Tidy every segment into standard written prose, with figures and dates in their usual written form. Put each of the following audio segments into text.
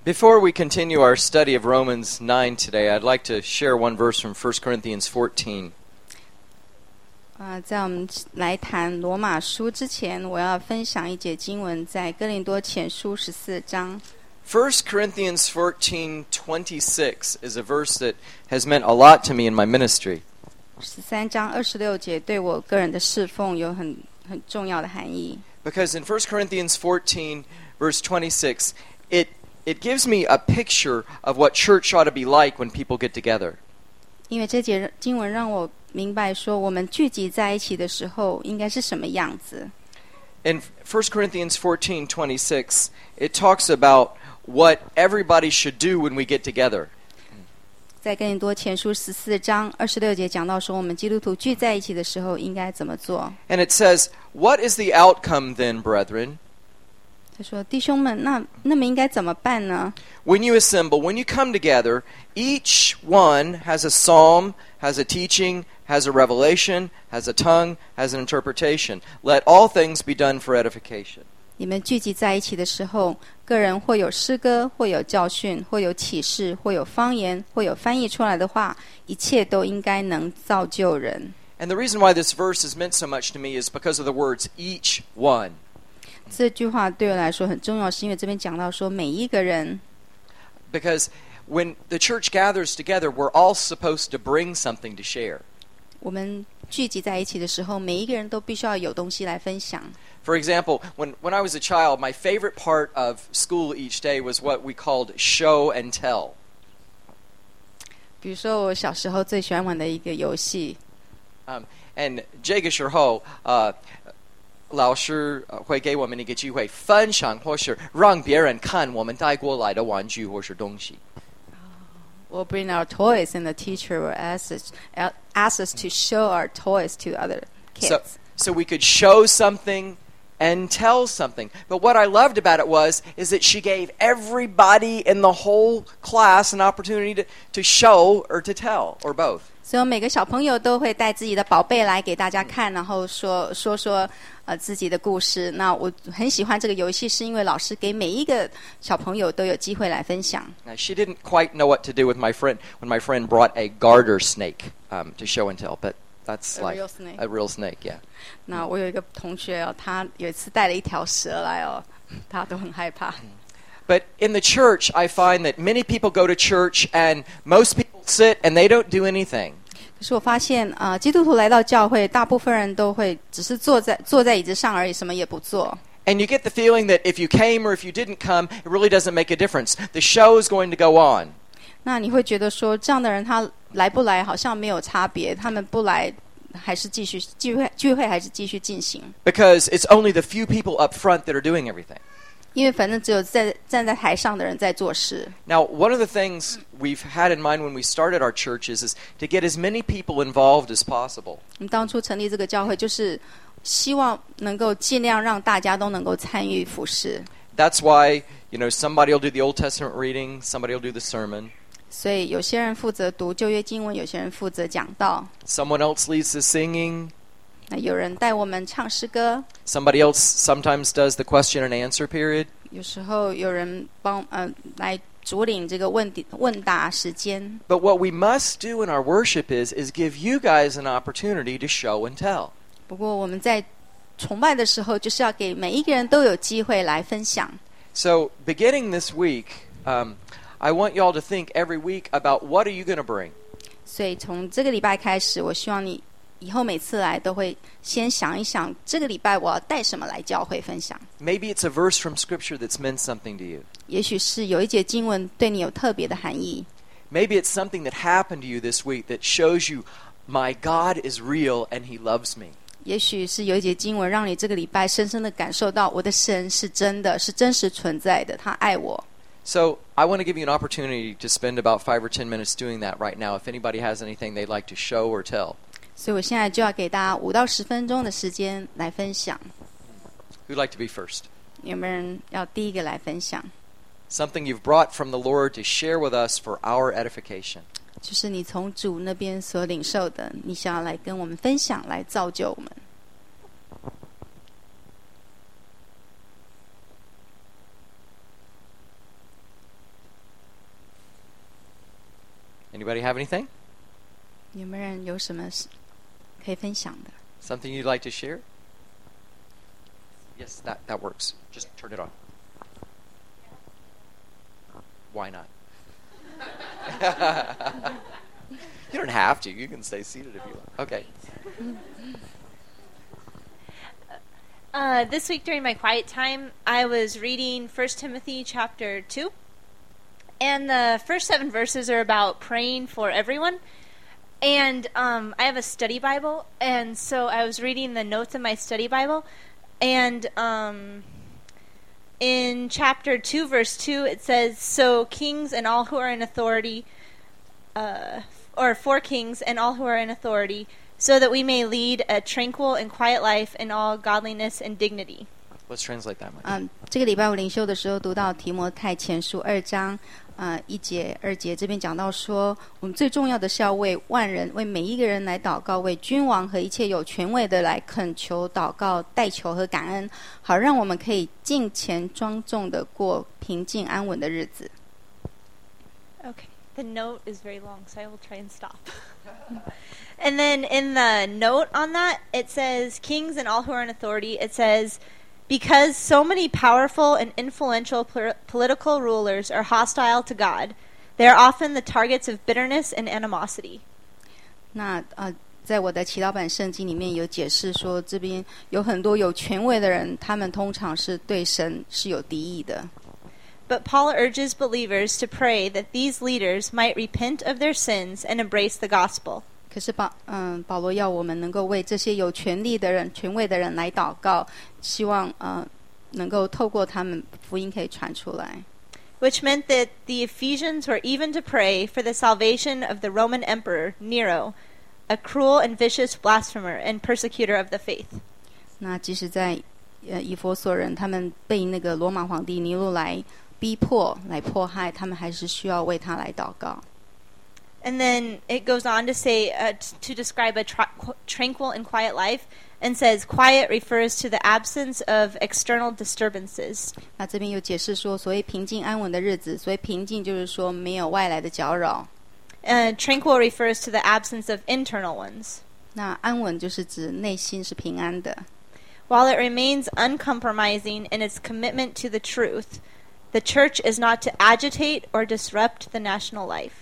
Before we continue our study of Romans 9 today, I'd like to share one verse from 1 Corinthians 14. 在我们来谈罗马书之前，我要分享一节经文，在哥林多前书14章。 1 Corinthians 14:26 is a verse that has meant a lot to me in my ministry. 13章26节对我个人的侍奉有很重要的含义。 Because in 1 Corinthians 14, verse 26, it gives me a picture of what church ought to be like when people get together. 因为这节经文让我明白说，我们聚集在一起的时候应该是什么样子。 In 1 Corinthians 14:26, it talks about what everybody should do when we get together. 在哥林多前书14章26节讲到说，我们基督徒聚在一起的时候应该怎么做。 And it says, "What is the outcome then, brethren? 他说：“弟兄们，那么应该怎么办呢？ When you assemble, when you come together, each one has a psalm, has a teaching, has a revelation, has a tongue, has an interpretation. Let all things be done for edification." 你们聚集在一起的时候，个人或有诗歌，或有教训，或有启示，或有方言，或有翻译出来的话，一切都应该能造就人。 And the reason why this verse has meant so much to me is because of the words each one. 这句话对我来说很重要，是因为这边讲到说每一个人。 Because when the church gathers together, we're all supposed to bring something to share. 我们聚集在一起的时候，每一个人都必须要有东西来分享。 For example, when I was a child, my favorite part of school each day was what we called show and tell. 比如说我小时候最喜欢玩的一个游戏， And 这个时候，老师会给我们一个机会分享，或是让别人看我们带过来的玩具或是东西。 We'll bring our toys, and the teacher will ask us to show our toys to other kids. So we could show something and tell something. But what I loved about it is that she gave everybody in the whole class an opportunity to show or to tell, or both. 所以每个小朋友都会带自己的宝贝来给大家看，然后说自己的故事。那我很喜欢这个游戏，是因为老师给每一个小朋友都有机会来分享。 Now, she didn't quite know what to do with my friend when my friend brought a garter snake to show and tell, but that's A like real snake. a real snake, yeah. 那我有一个同学哦，他有一次带了一条蛇来哦，他都很害怕。 But in the church, I find that many people go to church and most people sit and they don't do anything. 可是我发现基督徒来到教会，大部分人都会只是坐在椅子上而已，什么也不做。 And you get the feeling that if you came or if you didn't come, it really doesn't make a difference. The show is going to go on. 那你会觉得说，这样的人他来不来好像没有差别，他们不来还是继续聚会还是继续进行。 Because it's only the few people up front that are doing everything. 因为反正只有站在台上的人在做事。 Now, one of the things we've had in mind when we started our churches is to get as many people involved as possible. 我们当初成立这个教会，就是希望能够尽量让大家都能够参与服事。 That's why, somebody will do the Old Testament reading, somebody will do the sermon. 所以有些人负责读旧约经文，有些人负责讲道。 Someone else leads the singing. 那有人带我们唱诗歌， Somebody else sometimes does the question and answer period. 有时候有人来主领这个问答时间。 But what we must do in our worship is give you guys an opportunity to show and tell. 不过我们在崇拜的时候，就是要给每一个人都有机会来分享。 So beginning this week, I want you all to think every week about what are you going to bring. 所以从这个礼拜开始，我希望你以后每次来都会先想一想，这个礼拜我要带什么来教会分享。 Maybe it's a verse from Scripture that's meant something to you. 也许是有一节经文对你有特别的含义。 Maybe it's something that happened to you this week that shows you, my God is real and He loves me. 也许是有一节经文让你这个礼拜深深的感受到，我的神是真的，是真实存在的，他爱我。 So I want to give you an opportunity to spend about 5 or 10 minutes doing that right now. If anybody has anything they'd like to show or tell. 所以我现在就要给大家5到10分钟的时间来分享。 Who'd like to be first? 有没有人要第一个来分享？ Something you've brought from the Lord to share with us for our edification. 就是你从主那边所领受的，你想要来跟我们分享，来造就我们。 Anybody have anything? 有没有人有什么可以分享的？ Something you'd like to share? Yes, that works. Just turn it on. Why not? You don't have to. You can stay seated if you want. Okay. This week during my quiet time, I was reading 1 Timothy chapter 2. And the first 7 verses are about praying for everyone. And I have a study Bible. And so I was reading the notes in my study Bible. And in chapter 2, verse 2, it says, "So kings and all who are in authority, or for kings and all who are in authority, so that we may lead a tranquil and quiet life in all godliness and dignity." Let's translate that one. 这个礼拜五灵修的时候读到提摩太前书2章1节2节，这边讲到说，我们最重要的是要为万人、为每一个人来祷告，为君王和一切有权位的来恳求、祷告、代求和感恩，好让我们可以敬虔庄重的过平静安稳的日子。 Okay. The note is very long, so I will try and stop. And then in the note on that, it says, "Kings and all who are in authority," it says, "Because so many powerful and influential political rulers are hostile to God, they are often the targets of bitterness and animosity." 那在我的祈祷版圣经里面有解释说，这边有很多有权位的人，他们通常是对神是有敌意的。 But Paul urges believers to pray that these leaders might repent of their sins and embrace the gospel. 可是保罗要我们能够为这些有权力的人、权位的人来祷告，希望能够透过他们福音可以传出来。 Which meant that the Ephesians were even to pray for the salvation of the Roman Emperor Nero, a cruel and vicious blasphemer and persecutor of the faith. 那即使在以弗所人，他们被那个罗马皇帝尼禄来逼迫、来迫害，他们还是需要为他来祷告。 And then it goes on to say, to describe a tranquil and quiet life, and says quiet refers to the absence of external disturbances. 那这边有解释说，所谓平静安稳的日子，所谓平静就是说没有外来的搅扰。 Tranquil refers to the absence of internal ones. 那安稳就是指内心是平安的。 While it remains uncompromising in its commitment to the truth, the church is not to agitate or disrupt the national life.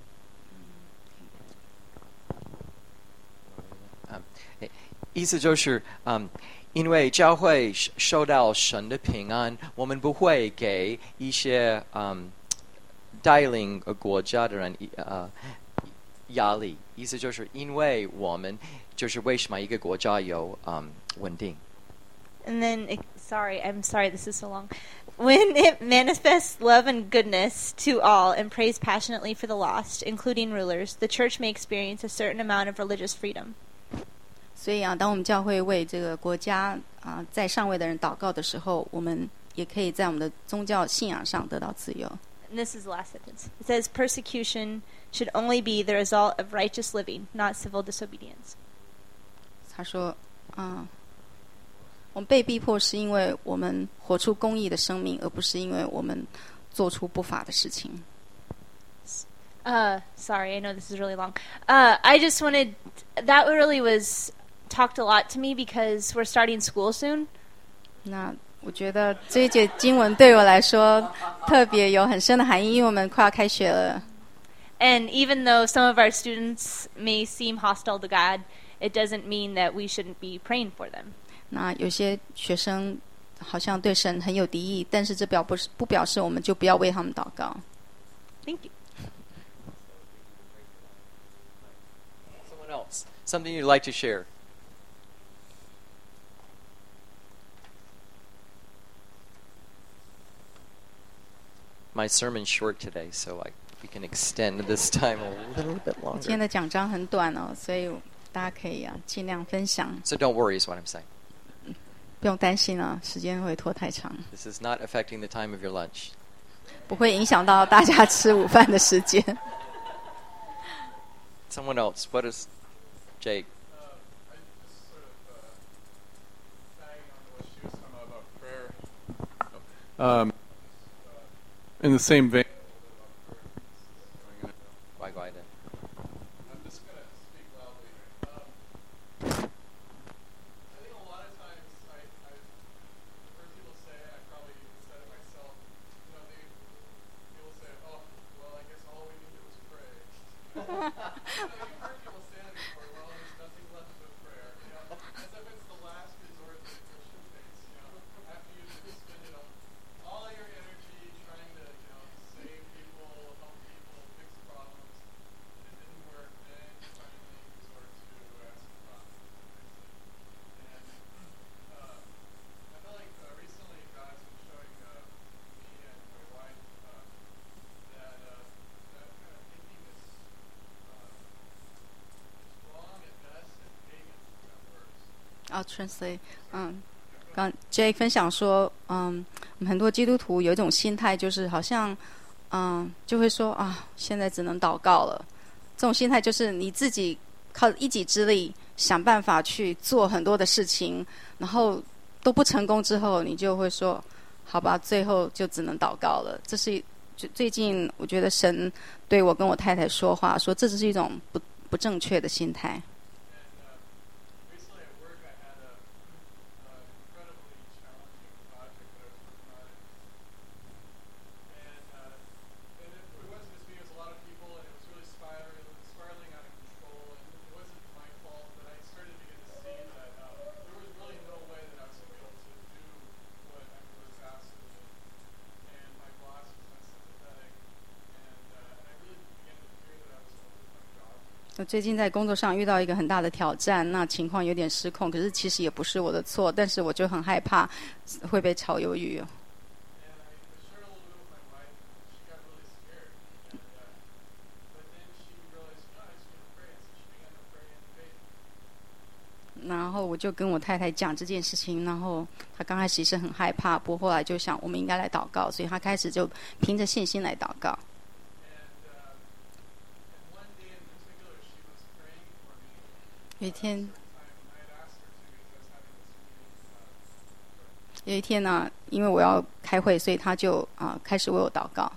意思就是，因为教会受到神的平安，我们不会给一些带领国家的人压力。意思就是因为我们就是为什么一个国家有稳定。 And then, I'm sorry, this is so long. When it manifests love and goodness to all and prays passionately for the lost, including rulers, the church may experience a certain amount of religious freedom. 所以当我们教会为这个国家在上位的人祷告的时候，我们也可以在我们的宗教信仰上得到自由。 And this is the last sentence. It says, "Persecution should only be the result of righteous living, not civil disobedience." 他说，我们被逼迫是因为我们活出公义的生命，而不是因为我们做出不法的事情。 Sorry, I know this is really long. I just wanted, that really was talked a lot to me because we're starting school soon. 那我觉得这一节经文对我来说特别有很深的含义，因为我们快要开学了。 And even though some of our students may seem hostile to God, it doesn't mean that we shouldn't be praying for them. 那有些学生好像对神很有敌意，但是这不表示我们就不要为他们祷告。 Thank you. Someone else, something you'd like to share? My sermon's short today, so we can extend this time a little bit 今天 longer. 的讲章很短哦，所以大家可以尽量分享， So don't worry, is what I'm saying. 不用担心时间会拖太长， This is not affecting the time of your lunch. 不会影响到大家吃午饭的时间。 Someone else, what is Jake? I just sort of tagging on to what she was talking about prayer. In the same vein. 乖乖的。 I'll translate. 刚 Jake 分享说，很多基督徒有一种心态，就是好像，就会说啊，现在只能祷告了。这种心态就是你自己靠一己之力想办法去做很多的事情，然后都不成功之后，你就会说，好吧，最后就只能祷告了。这是最近我觉得神对我跟我太太说话，说这只是一种不正确的心态。最近在工作上遇到一个很大的挑战，那情况有点失控，可是其实也不是我的错，但是我就很害怕会被炒鱿鱼。然后我就跟我太太讲这件事情，然后她刚开始是很害怕，不过后来就想我们应该来祷告，所以她开始就凭着信心来祷告。有一天呢，因为我要开会，所以他就开始为我祷告。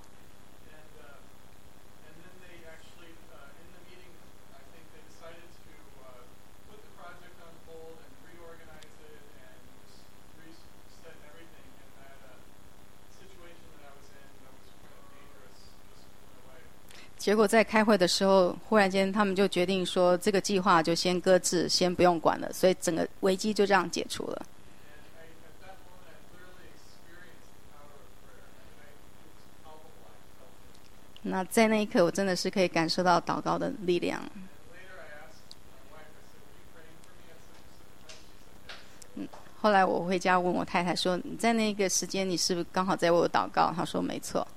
结果在开会的时候，忽然间他们就决定说，这个计划就先搁置，先不用管了，所以整个危机就这样解除了。那在那一刻，我真的是可以感受到祷告的力量。后来我回家问我太太说：“你在那个时间，你是不是刚好在为我祷告？”她说：“没错。”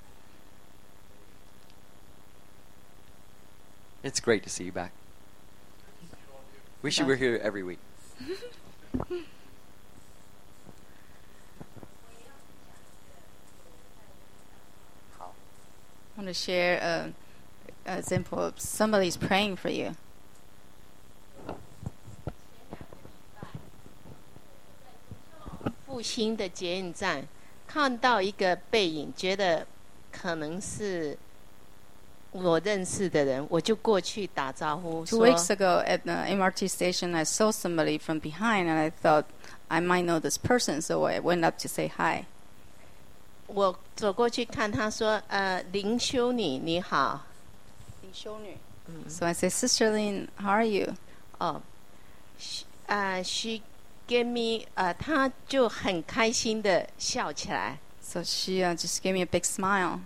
It's great to see you back. Wish you were here every week. I want to share an example of somebody's praying for you. 复兴的捷运站看到一个背影，觉得可能是我认识的人，我就过去打招呼。 2 weeks ago at the MRT station, I saw somebody from behind, and I thought I might know this person, so I went up to say hi. 我走过去看他说：“林修女你好。” 林修女。So I said, Sister Lin, how are you? She gave me 她就很开心的笑起来。 So she just gave me a big smile.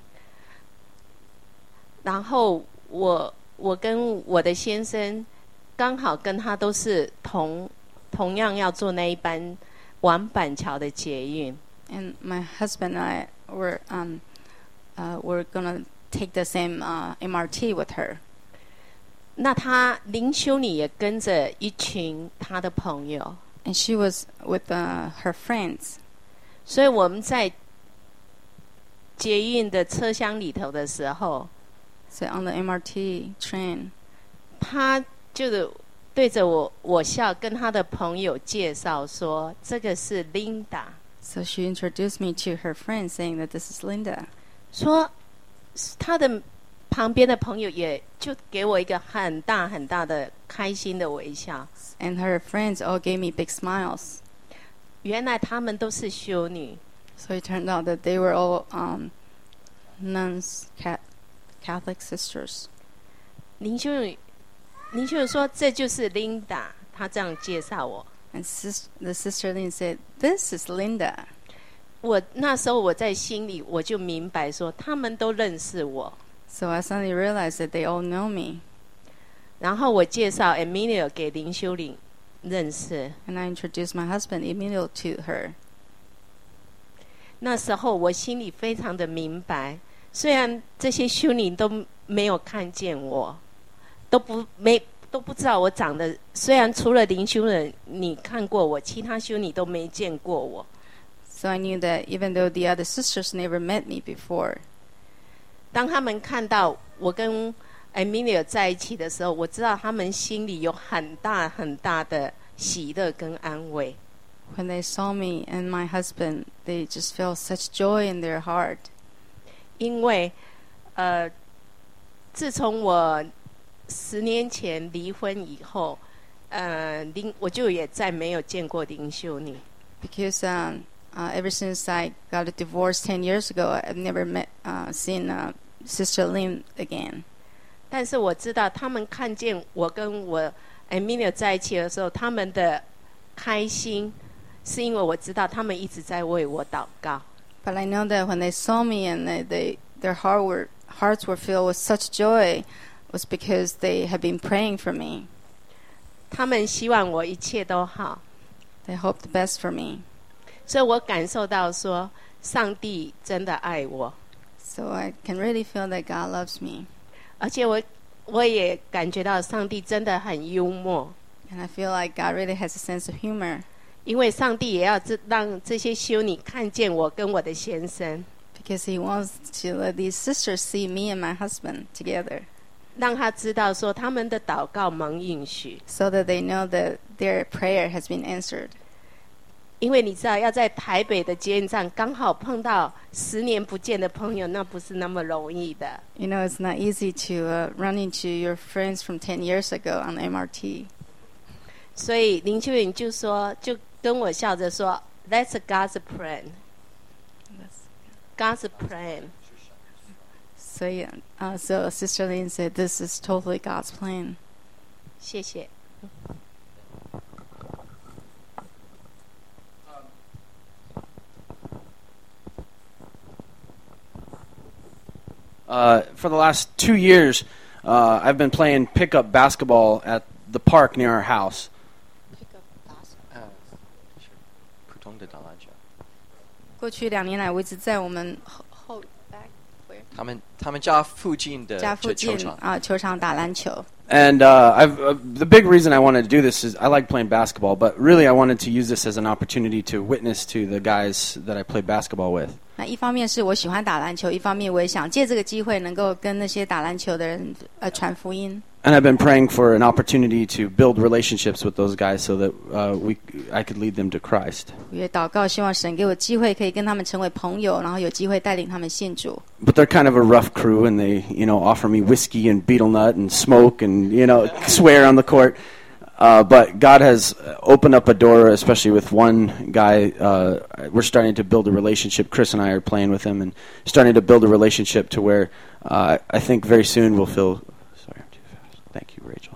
然后我跟我的先生刚好跟他都是同样要坐那一班往板桥的捷运。 And my husband and I were gonna take the same MRT with her. 那她林修女也跟着一群她的朋友。 And she was with her friends. 所以我们在捷运的车厢里头的时候。 So on the MRT train, 他就对着我笑，跟他的朋友介绍说：“这个是 Linda。” So she introduced me to her friend, saying that this is Linda. 说他的旁边的朋友也就给我一个很大很大的开心的微笑。 And her friends all gave me big smiles. 原来他们都是修女。 So it turned out that they were all nuns, Catholic sisters. 林修女说：“这就是 Linda。”她这样介绍我。 And the sister Lin said, "This is Linda." 我那时候我在心里我就明白说，他们都认识我。 So I suddenly realized that they all know me. 然后我介绍 Emilio 给林修女认识。 And I introduced my husband Emilio to her. 那时候我心里非常的明白，虽然这些修女都没有看见我， 都不知道我长得，虽然除了灵修人你看过我，其他修女都没见过我。 So I knew that even though the other sisters never met me before, 当他们看到我跟 Emilio 在一起的时候，我知道他们心里有很大很大的喜乐跟安慰。 when they saw me and my husband, they just felt such joy in their heart. 因为自从我10年前离婚以后，我就也再没有见过灵修女。 Because ever since I got a divorce 10 years ago, I've never seen Sister Lynn again. 但是我知道他们看见我跟我 Emilio 在一起的时候，他们的开心是因为我知道他们一直在为我祷告。 But I know that when they saw me and their hearts were filled with such joy was because they had been praying for me. 他们希望我一切都好。 They hoped the best for me. 所以我感受到说，上帝真的爱我。 So I can really feel that God loves me. 而且我也感觉到上帝真的很幽默。 And I feel like God really has a sense of humor. 因为上帝也要让这些修女看见我跟我的先生。 Because He wants to let these sisters see me and my husband together. 让他知道说他们的祷告蒙应许。 So that they know that their prayer has been answered. 因为你知道要在台北的捷运站刚好碰到10年不见的朋友，那不是那么容易的。 You know, it's not easy to run into your friends from 10 years ago on MRT. 所以林秋颖就跟我笑着说 ，That's God's plan. God's plan. So Sister Lynn said, "This is totally God's plan." 谢谢。 For the last 2 years, I've been playing pickup basketball at the park near our house. 普通的打篮球。 过去2年来，我一直在我们他们家附近的家附近球场打篮球。 And the big reason I wanted to do this is I like playing basketball, but really I wanted to use this as an opportunity to witness to the guys that I play basketball with. 那一方面是我喜欢打篮球，一方面我也想借这个机会能够跟那些打篮球的人传福音。 And I've been praying for an opportunity to build relationships with those guys so that I could lead them to Christ. 我也祷告，希望神给我机会，可以跟他们成为朋友，然后有机会带领他们信主。 But they're kind of a rough crew, and they, offer me whiskey and beetle nut and smoke and, swear on the court. But God has opened up a door, especially with one guy. We're starting to build a relationship. Chris and I are playing with him and starting to build a relationship to where I think very soon we'll feel... Sorry, I'm too fast. Thank you, Rachel.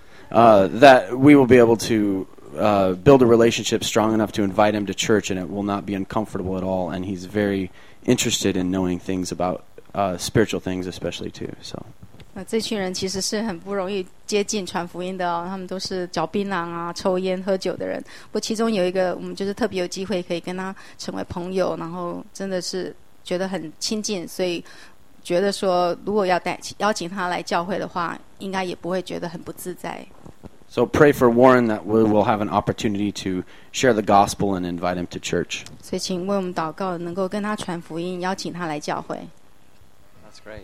That we will be able to build a relationship strong enough to invite him to church, and it will not be uncomfortable at all. And he's very interested in knowing things about spiritual things, especially too. So. 这群人其实是很不容易接近传福音的哦，他们都是嚼槟榔啊、抽烟、喝酒的人。不过其中有一个，我们就是特别有机会可以跟他成为朋友，然后真的是觉得很亲近，所以觉得说，如果要邀请他来教会的话，应该也不会觉得很不自在。 So pray for Warren that we will have an opportunity to share the gospel and invite him to church. 所以请为我们祷告，能够跟他传福音，邀请他来教会。 That's great.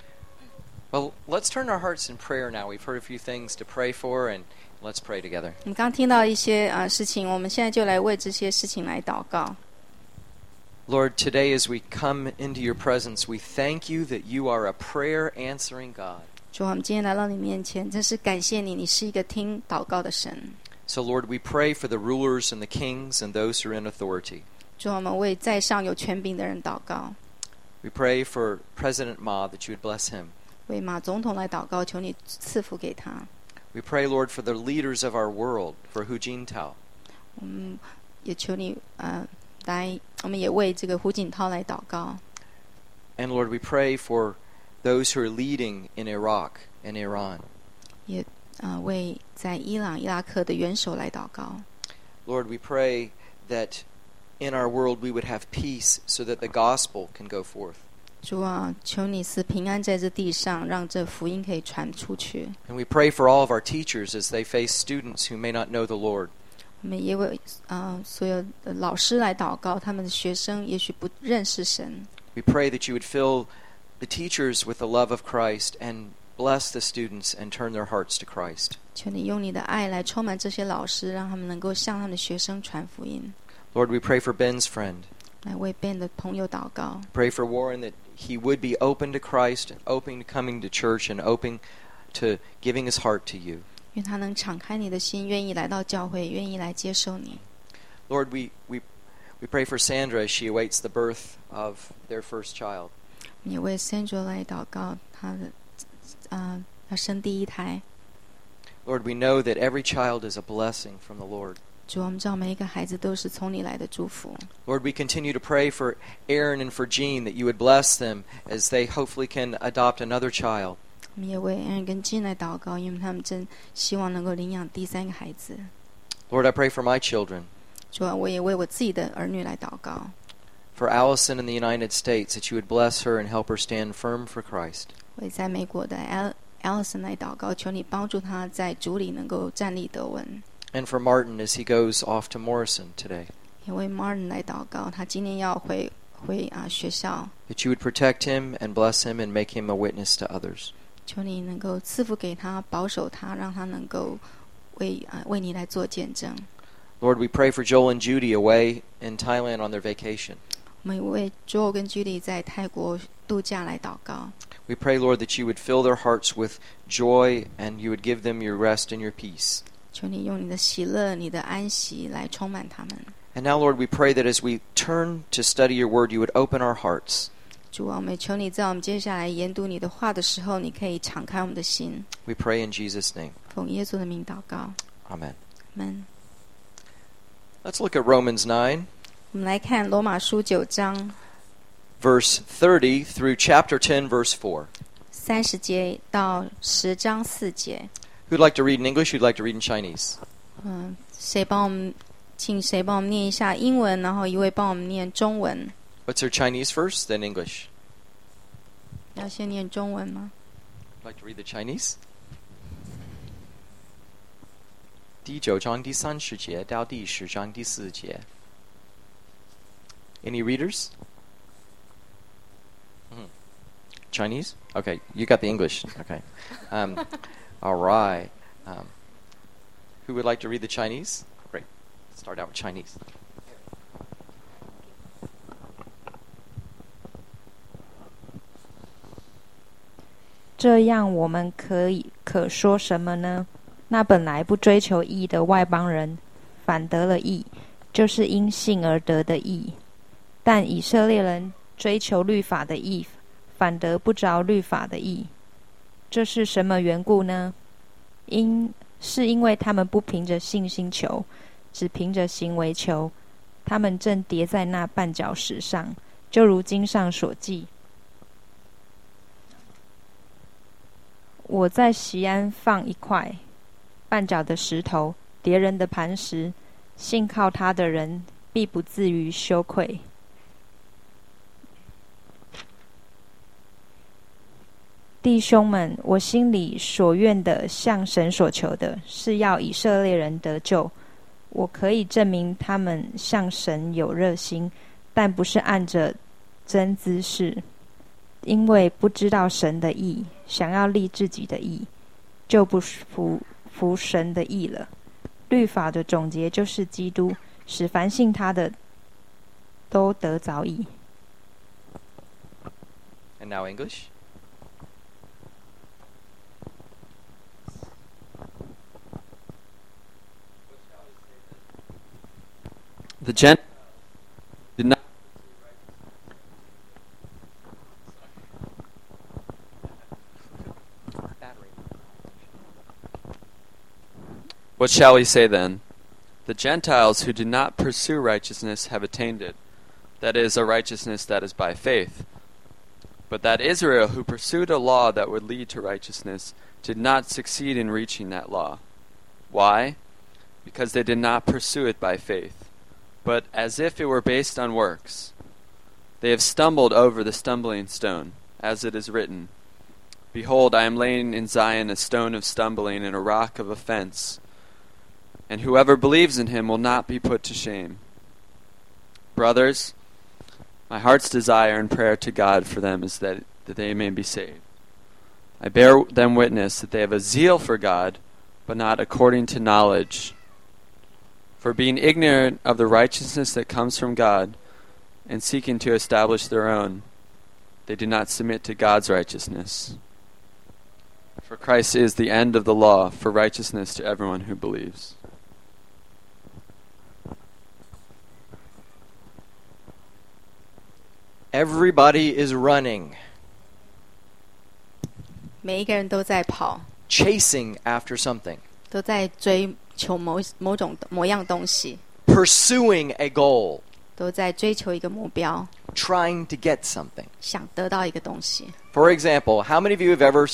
Well, let's turn our hearts in prayer now. We've heard a few things to pray for, and let's pray together. 我们刚听到一些事情，我们现在就来为这些事情来祷告。 Lord, today as we come into your presence, we thank you that you are a prayer-answering God. 主，我们今天来到你面前，真是感谢你，你是一个听祷告的神。 So, Lord, we pray for the rulers and the kings and those who are in authority. 主，我们为在上有权柄的人祷告。 We pray for President Ma that you would bless him. 为马总统来祷告，求你赐福给他。 We pray, Lord, for the leaders of our world, for Hu Jintao. 我们也求你我们也为这个胡锦涛来祷告。 And Lord, we pray for those who are leading in Iraq and Iran. 也为在伊朗、伊拉克的元首来祷告。 Lord, we pray that in our world we would have peace so that the gospel can go forth. 主啊，求你赐平安在这地上，让这福音可以传出去。 And we pray for all of our teachers as they face students who may not know the Lord. 我们也为所有的老师来祷告，他们的学生也许不认识神。 We pray that you would fill the teachers with the love of Christ and bless the students and turn their hearts to Christ. 求你用你的爱来充满这些老师，让他们能够向他们的学生传福音。 Lord, we pray for Ben's friend. 来为 Ben 的朋友祷告， Pray for Warren that he would be open to Christ, and open to coming to church, and open to giving his heart to you. 愿他能敞开你的心，愿意来到教会，愿意来接受你。 Lord, we pray for Sandra as she awaits the birth of their first child. 也为 Sandra 来祷告，他的要生第一胎。 Lord, we know that every child is a blessing from the Lord. 主，我们知道每一个孩子都是从你来的祝福。 Lord, we continue to pray for Aaron and for Jean that you would bless them as they hopefully can adopt another child. 我们也为 Aaron 跟 Jean 来祷告，因为他们真希望能够领养第三个孩子。 Lord, I pray for my children, 主啊，我也为我自己的儿女来祷告。 for Allison in the United States, that you would bless her and help her stand firm for Christ. 为在美国的 Allison 来祷告，求你帮助他在主里能够站立得稳。 And for Martin as he goes off to Morrison today, 也为 Martin 来祷告，他今年要回学校， that you would protect him and bless him and make him a witness to others. 求你能够赐福给他，保守他，让他能够为你来做见证。 Lord, we pray for Joel and Judy away in Thailand on their vacation. 我们为 Joel 跟 Judy 在泰国度假来祷告。 We pray, Lord, that you would fill their hearts with joy and you would give them your rest and your peace. 求你用你的喜乐、你的安息来充满他们。 And now, Lord, we pray that as we turn to study your word, you would open our hearts. 主啊，我们求你在我们接下来研读你的话的时候，你可以敞开我们的心。 We pray in Jesus' name. 奉耶稣的名祷告， Amen. 阿们。 Let's look at Romans 9, 我们来看罗马书9章 verse 30 through chapter 10, verse 4. 30节到10章4节。 Who'd like to read in English? Who'd like to read in Chinese? 请谁帮我们念一下英文，然后一位帮我们念中文。 Let's hear Chinese first, then English. 要先念中文吗？ Like to read the Chinese? 第9章第30节到第10章第4节. Any readers? Chinese? Okay, you got the English. Okay. All right. Who would like to read the Chinese? Great. Start out with Chinese. 这样我们可说什么呢？那本来不追求义的外邦人，反得了义，就是因信而得的义。但以色列人追求律法的义，反得不着律法的义。这是什么缘故呢？是因为他们不凭着信心求，只凭着行为求，他们正跌在那绊脚石上，就如经上所记：我在锡安放一块绊脚的石头，跌人的磐石，信靠他的人必不至于羞愧。弟兄们，我心里所愿的，向神所求的，是要以色列人得救。我可以证明他们向神有热心，但不是按着真姿势，因为不知道神的义，想要立自己的义，就不服神的义了。律法的总结就是基督，使凡信他的都得着义。 And now English. The Gentiles did not. What shall we say then? The Gentiles who did not pursue righteousness have attained it, that is, a righteousness that is by faith. But that Israel who pursued a law that would lead to righteousness did not succeed in reaching that law. Why? Because they did not pursue it by faith, but as if it were based on works. They have stumbled over the stumbling stone, as it is written, Behold, I am laying in Zion a stone of stumbling and a rock of offense, and whoever believes in him will not be put to shame. Brothers, my heart's desire and prayer to God for them is that they may be saved. I bear them witness that they have a zeal for God, but not according to knowledge. For being ignorant of the righteousness that comes from God, and seeking to establish their own, they do not submit to God's righteousness. For Christ is the end of the law for righteousness to everyone who believes. Everybody is running, 每一个人都在跑， chasing after something, 都在追求某样东西， pursuing a goal, 都在追求一个目标， trying to get something. 想得到一个东西。 For example, how many of you have ever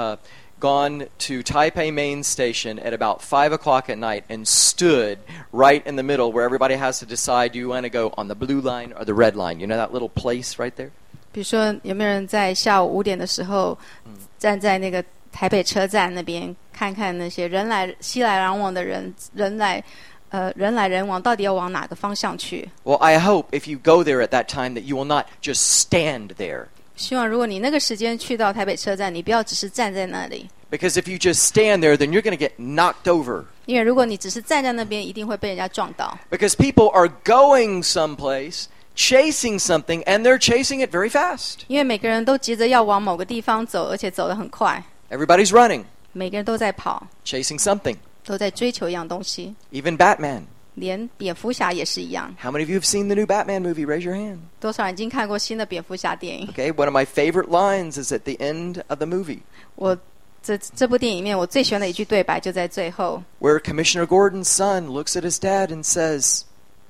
gone to Taipei Main Station at about 5 o'clock at night and stood right in the middle where everybody has to decide, do you want to go on the blue line or the red line? You know that little place right there? 比如说，有没有人在下午5点的时候，站在那个台北车站那边，看看那些熙来攘往的人，人来人往，到底要往哪个方向去？ Well, I hope if you go there at that time that you will not just stand there. 希望如果你那个时间去到台北车站，你不要只是站在那里， Because if you just stand there, then you're going to get knocked over. 因为如果你只是站在那边，一定会被人家撞倒。 Because people are going someplace, chasing something, and they're chasing it very fast. 因为每个人都急着要往某个地方走，而且走得很快， Everybody's running, 每个人都在跑， chasing something. 都在追求一样东西。 Even Batman. 连蝙蝠侠也是一样。 How many of you have seen the new Batman movie? Raise your hand. 多少人已经看过新的蝙蝠侠电影？ Okay, one of my favorite lines is at the end of the movie, 我这部电影里面，我最喜欢的一句对白就在最后， where Commissioner Gordon's son looks at his dad and says,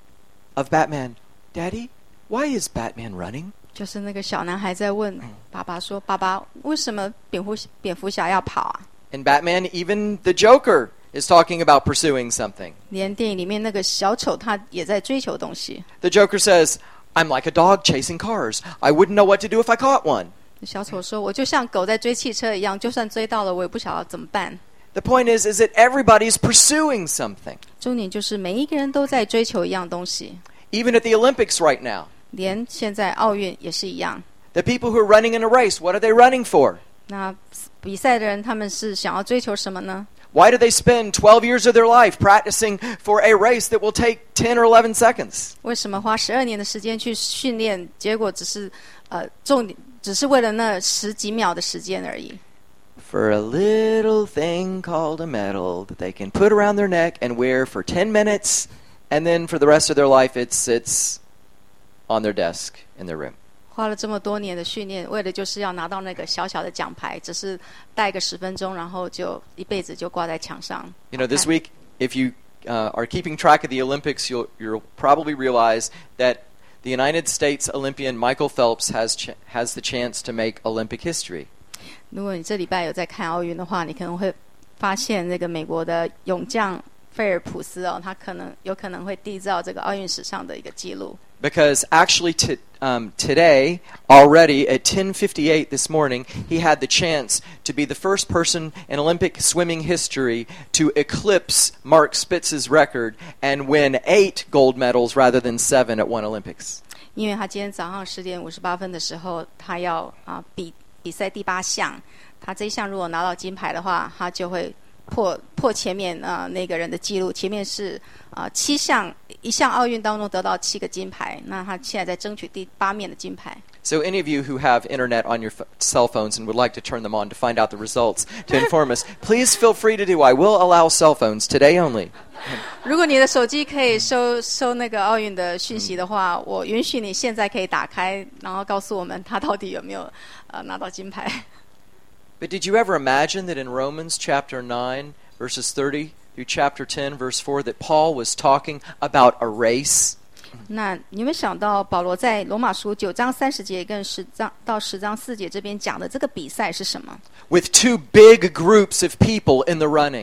of Batman, Daddy, why is Batman running? 就是那个小男孩在问爸爸说：“爸爸，为什么蝙蝠侠要跑啊？” In Batman, even the Joker is talking about pursuing something. 连电影里面那个小丑他也在追求东西。 The Joker says, I'm like a dog chasing cars. I wouldn't know what to do if I caught one. 小丑说：“我就像狗在追汽车一样，就算追到了，我也不晓得怎么办。” The point is that everybody's pursuing something. 重点就是每一个人都在追求一样东西， Even at the Olympics right now, 连现在奥运也是一样。 the people who are running in a race, what are they running for? 那比赛的人他们是想要追求什么呢？ Why do they spend 12 years of their life practicing for a race that will take 10 or 11 seconds? 为什么花12年的时间去训练，结果只是重点只是为了那10几秒的时间而已？ For a little thing called a medal that they can put around their neck and wear for 10 minutes, and then for the rest of their life it sits on their desk in their room. 花了这么多年的训练，为了就是要拿到那个小小的奖牌，只是戴个10分钟，然后就一辈子就挂在墙上。 You know, this week, if you are keeping track of the Olympics, you'll probably realize that the United States Olympian Michael Phelps has the chance to make Olympic history. 如果你这礼拜有在看奥运的话，你可能会发现那个美国的泳将菲尔普斯哦，他有可能会缔造这个奥运史上的一个记录。 Because actually today, already at 10:58 this morning, he had the chance to be the first person in Olympic swimming history to eclipse Mark Spitz's record and win 8 gold medals rather than 7 at one Olympics. 因为他今天早上10点58分的时候，他要比赛第8项，他这一项如果拿到金牌的话，他就会破前面那个人的记录。前面是7项，一项奥运当中得到7个金牌，那他现在在争取第8面的金牌。 So any of you who have internet on your cell phones and would like to turn them on to find out the results to inform us, please feel free to do. I will allow cell phones today only. 如果你的手机可以收那个奥运的讯息的话，我允许你现在可以打开，然后告诉我们他到底有没有拿到金牌。 But did you ever imagine that in Romans chapter 9, verses 30 through chapter 10, verse 4, that Paul was talking about a race? 那你们想到保罗在罗马书9章30节跟10章4节这边讲的这个比赛是什么？ With 2 big groups of people in the running.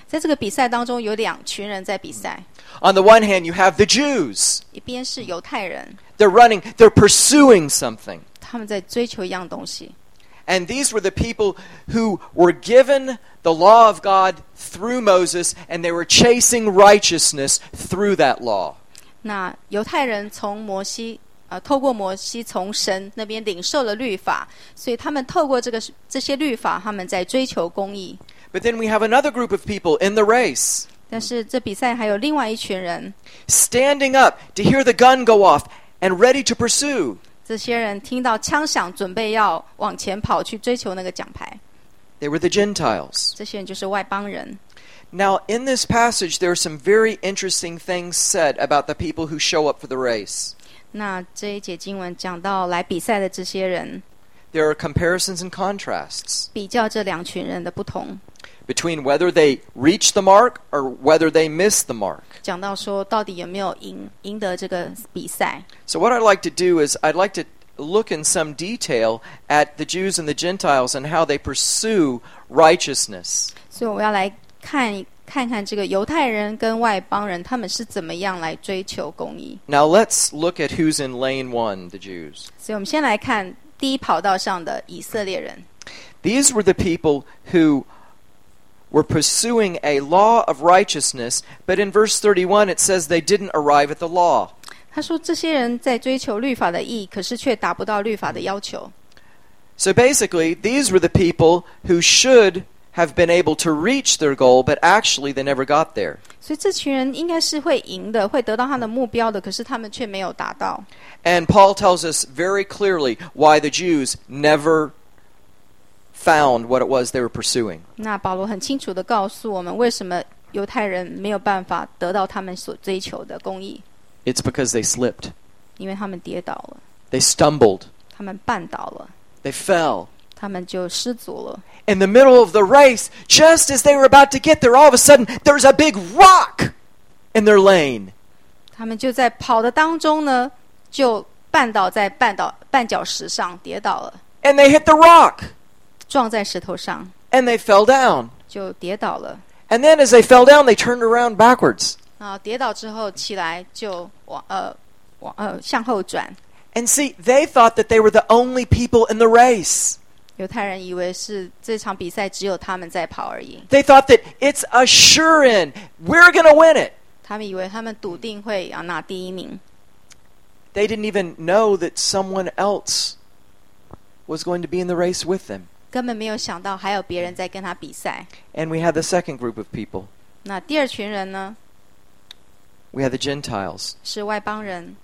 在这个比赛当中，有2群人在比赛， On the one hand, you have the Jews. 一边是犹太人， They're running, they're pursuing something. 他们在追求一样东西。 And these were the people who were given the law of God through Moses, and they were chasing righteousness through that law. 那犹太人透过摩西从神那边领受了律法，所以他们透过这些律法，他们在追求公义。 But then we have another group of people in the race 但是这比赛还有另外一群人， standing up to hear the gun go off and ready to pursue. 这些人听到枪响，准备要往前跑去追求那个奖牌。 They were the Gentiles. 这些人就是外邦人。 Now, in this passage, there are some very interesting things said about the people who show up for the race. 那这一节经文讲到来比赛的这些人， There are comparisons and contrasts 比较这2群人的不同， between whether they reach the mark or whether they miss the mark. 讲到说到底有没有赢得这个比赛。 So what I'd like to do is I'd like to look in some detail at the Jews and the Gentiles and how they pursue righteousness. 所以我要来看看这个犹太人跟外邦人他们是怎么样来追求公义。 Now let's look at who's in lane 1, the Jews. 所以我们先来看第一跑道上的以色列人。 These were the people who were pursuing a law of righteousness, but in verse 31 it says they didn't arrive at the law. 他说这些人在追求律法的义，可是却达不到律法的要求。 So basically, these were the people who should have been able to reach their goal, but actually they never got there. 所以这群人应该是会赢的，会得到他的目标的，可是他们却没有达到。 And Paul tells us very clearly why the Jews never found what it was they were pursuing. 那保罗很清楚地告诉我们，为什么犹太人没有办法得到他们所追求的公义， It's because they slipped. 因为他们跌倒了， They stumbled. 他们绊倒了， They fell. 他们就失足了。 In the middle of the race, just as they were about to get there, all of a sudden, there's a big rock in their lane. 他们就在跑的当中呢，就绊倒在绊脚石上，跌倒了， And they hit the rock. 撞在石头上， And they fell down. 就跌倒了。 And then as they fell down, they turned around backwards. 啊，跌倒之后起来就向后转。 And see, they thought that they were the only people in the race. 犹太人以为是这场比赛只有他们在跑而已， They thought that it's a sure in. We're going to win it. 他们以为他们笃定会要拿第一名， They didn't even know that someone else was going to be in the race with them. 根本没有想到还有别人在跟他比赛。 And we had the second group of people. 那第二群人呢， We had the Gentiles. 是外邦人。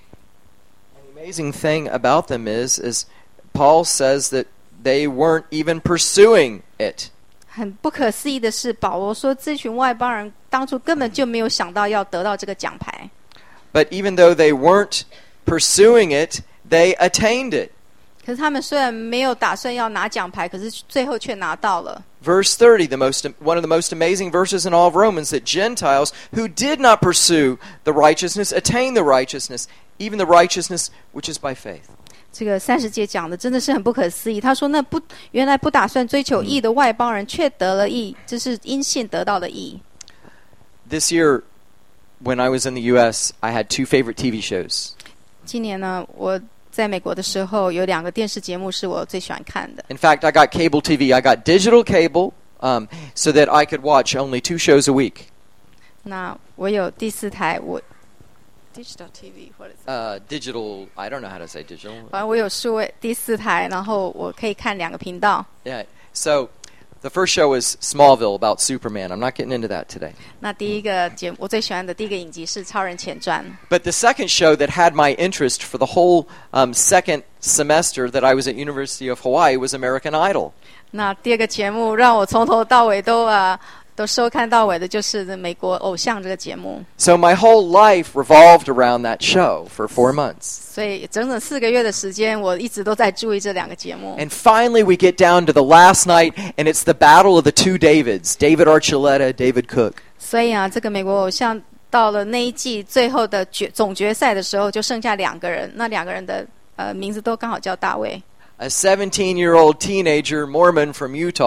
And the amazing thing about them is Paul says that they weren't even pursuing it. 很不可思议的是，保罗说这群外邦人当初根本就没有想到要得到这个奖牌。 But even though they weren't pursuing it, they attained it. 可是他们虽然没有打算要拿奖牌，可是最后却拿到了。 Verse 30, one of the most amazing verses in all of Romans, that Gentiles who did not pursue the righteousness attained the righteousness, even the righteousness which is by faith. 这个30节讲的真的是很不可思议。他说，原来不打算追求义的外邦人，却得了义，这是因信得到的义。 This year, when I was in the U.S., I had 2 favorite TV shows. 今年呢，我在美国的时候有2个电视节目是我最喜欢看的。 In fact, I got cable TV. I got digital cable so that I could watch only 2 shows a week. 那我有第4台，Digital TV 或者 Digital, I don't know how to say digital. 反正我有数位第4台，然后我可以看2个频道。 Yeah. So the first show was Smallville about Superman. I'm not getting into that today. 那第一个我最喜欢的第一个影集是《超人前传》。 But the second show that had my interest for the whole second semester that I was at University of Hawaii was American Idol. 那第二个节目让我从头到尾都收看到尾的，就是美国偶像这个节目。 So my whole life revolved around that show for 4 months. 所以整整4个月的时间，我一直都在注意这2个节目。 And finally we get down to the last night, and it's the battle of the 2 Davids, David Archuleta, David Cook. 所以这个美国偶像到了那一季最后的总决赛的时候，就剩下2个人，那2个人的名字都刚好叫大卫。 A 17-year-old teenager Mormon from Utah.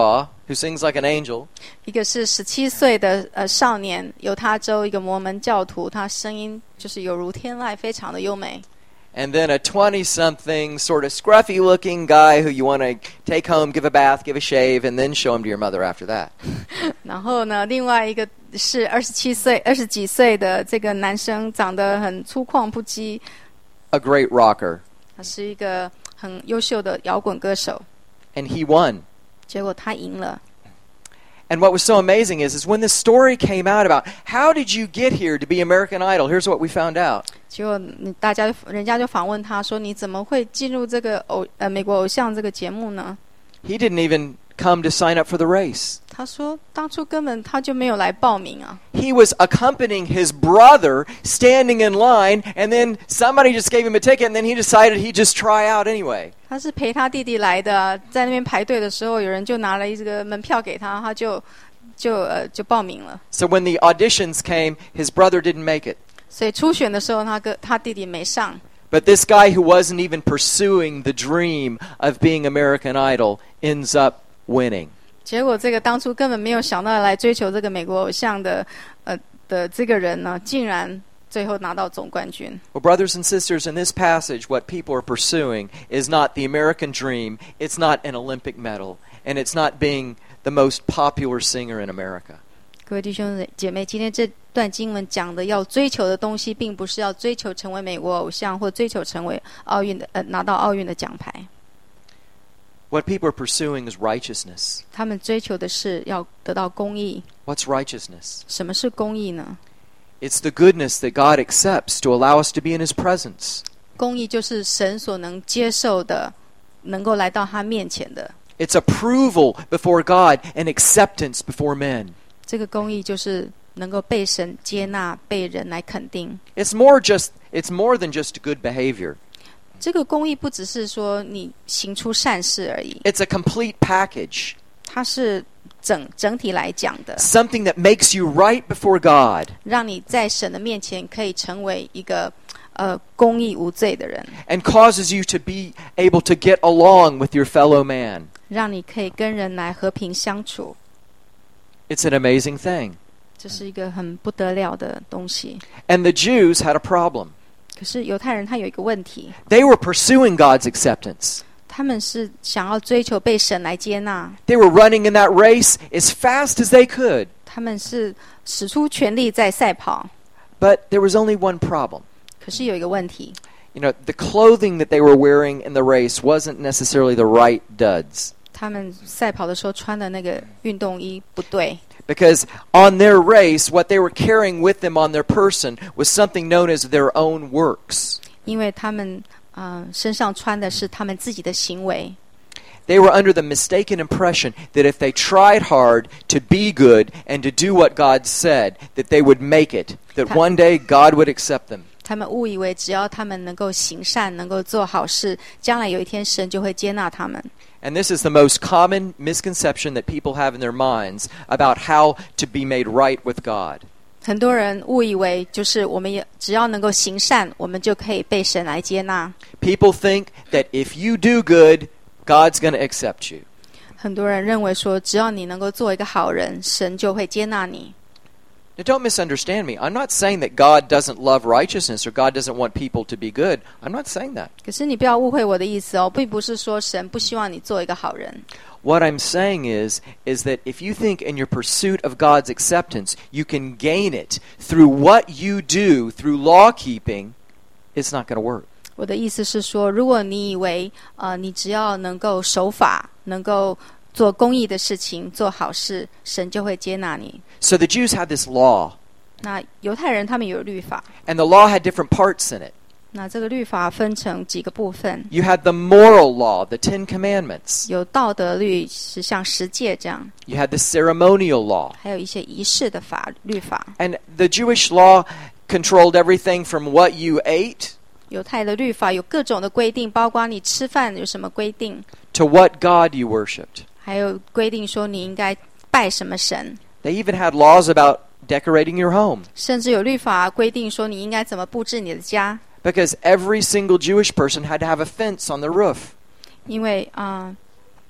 who sings like an angel. 一个是17岁的少年，犹他州一个摩门教徒，他声音就是有如天籁，非常的优美。 And then a 20-something sort of scruffy-looking guy who you want to take home, give a bath, give a shave, and then show him to your mother after that. 然后呢，另外一个是20几岁的这个男生，长得很粗犷不羁， A great rocker. 他是一个很优秀的摇滚歌手。 And he won. 结果他赢了。 And what was so amazing is when the story came out about how did you get here to be American Idol, here's what we found out. 结果人家就访问他说：“你怎么会进入这个美国偶像这个节目呢？” He didn't even come to sign up for the race. 他说：“当初根本他就没有来报名啊。” He was accompanying his brother, standing in line, and then somebody just gave him a ticket, and then he decided he'd just try out anyway. 他是陪他弟弟来的，在那边排队的时候，有人就拿了一个门票给他，他就报名了。 So when the auditions came, his brother didn't make it. 所以初选的时候，他弟弟没上。 But this guy who wasn't even pursuing the dream of being American Idol ends up winning. 结果这个当初根本没有想到来追求这个美国偶像的这个人呢，竟然最后拿到总冠军。 Well, brothers and sisters, in this passage, what people are pursuing is not the American dream, it's not an Olympic medal, and it's not being the most popular singer in America. 各位弟兄姐妹，今天这段经文讲的要追求的东西，并不是要追求成为美国偶像，或追求成为奥运的拿到奥运的奖牌。 What people are pursuing is righteousness. 他们追求的是要得到公义。 What's righteousness? 什么是公义呢？ It's the goodness that God accepts to allow us to be in His presence. 公义就是神所能接受的，能够来到他面前的。 It's approval before God and acceptance before men. 这个公义就是能够被神接纳，被人来肯定。 It's more than just good behavior. 这个公义不只是说你行出善事而已， It's a complete package. 它是整体来讲的， Something that makes you right before God. 让你在神的面前可以成为一个公义无罪的人， And causes you to be able to get along with your fellow man. 让你可以跟人来和平相处。 It's an amazing thing. 这是一个很不得了的东西。 And the Jews had a problem. 可是犹太人他有一个问题， They were pursuing God's acceptance. 他们是想要追求被神来接纳， They were running in that race as fast as they could. 他们是使出全力在赛跑。 But there was only one problem. 可是有一个问题， You know, the clothing that they were wearing in the race wasn't necessarily the right duds. 他们赛跑的时候穿的那个运动衣不对， Because on their race, what they were carrying with them on their person was something known as their own works. 因为他们身上穿的是他们自己的行为。 They were under the mistaken impression that if they tried hard to be good and to do what God said, that they would make it, that one day God would accept them. 他们误以为只要他们能够行善，能够做好事，将来有一天神就会接纳他们。 And this is the most common misconception that people have in their minds about how to be made right with God. 很多人误以为就是我们也只要能够行善，我们就可以被神来接纳。 People think that if you do good, God's going to accept you. 很多人认为说，只要你能够做一个好人，神就会接纳你。 Now, don't misunderstand me. I'm not saying that God doesn't love righteousness or God doesn't want people to be good. I'm not saying that. 可是你不要误会我的意思哦，并不是说神不希望你做一个好人。 What I'm saying is that if you think in your pursuit of God's acceptance, you can gain it through what you do, through law keeping, it's not going to work. 我的意思是说，如果你以为你只要能够守法，能够做公义的事情，做好事，神就会接纳你。 So the Jews had this law, 那犹太人他们有律法， and the law had different parts in it. 那这个律法分成几个部分， You had the moral law, the Ten Commandments. 有道德律是像十诫这样， You had the ceremonial law. 还有一些仪式的律法。 And the Jewish law controlled everything from what you ate 犹太的律法有各种的规定，包括你吃饭有什么规定， to what God you worshipped. 还有规定说你应该拜什么神， They even had laws about decorating your home. 甚至有律法规定说你应该怎么布置你的家。 Because every single Jewish person had to have a fence on their roof. 因为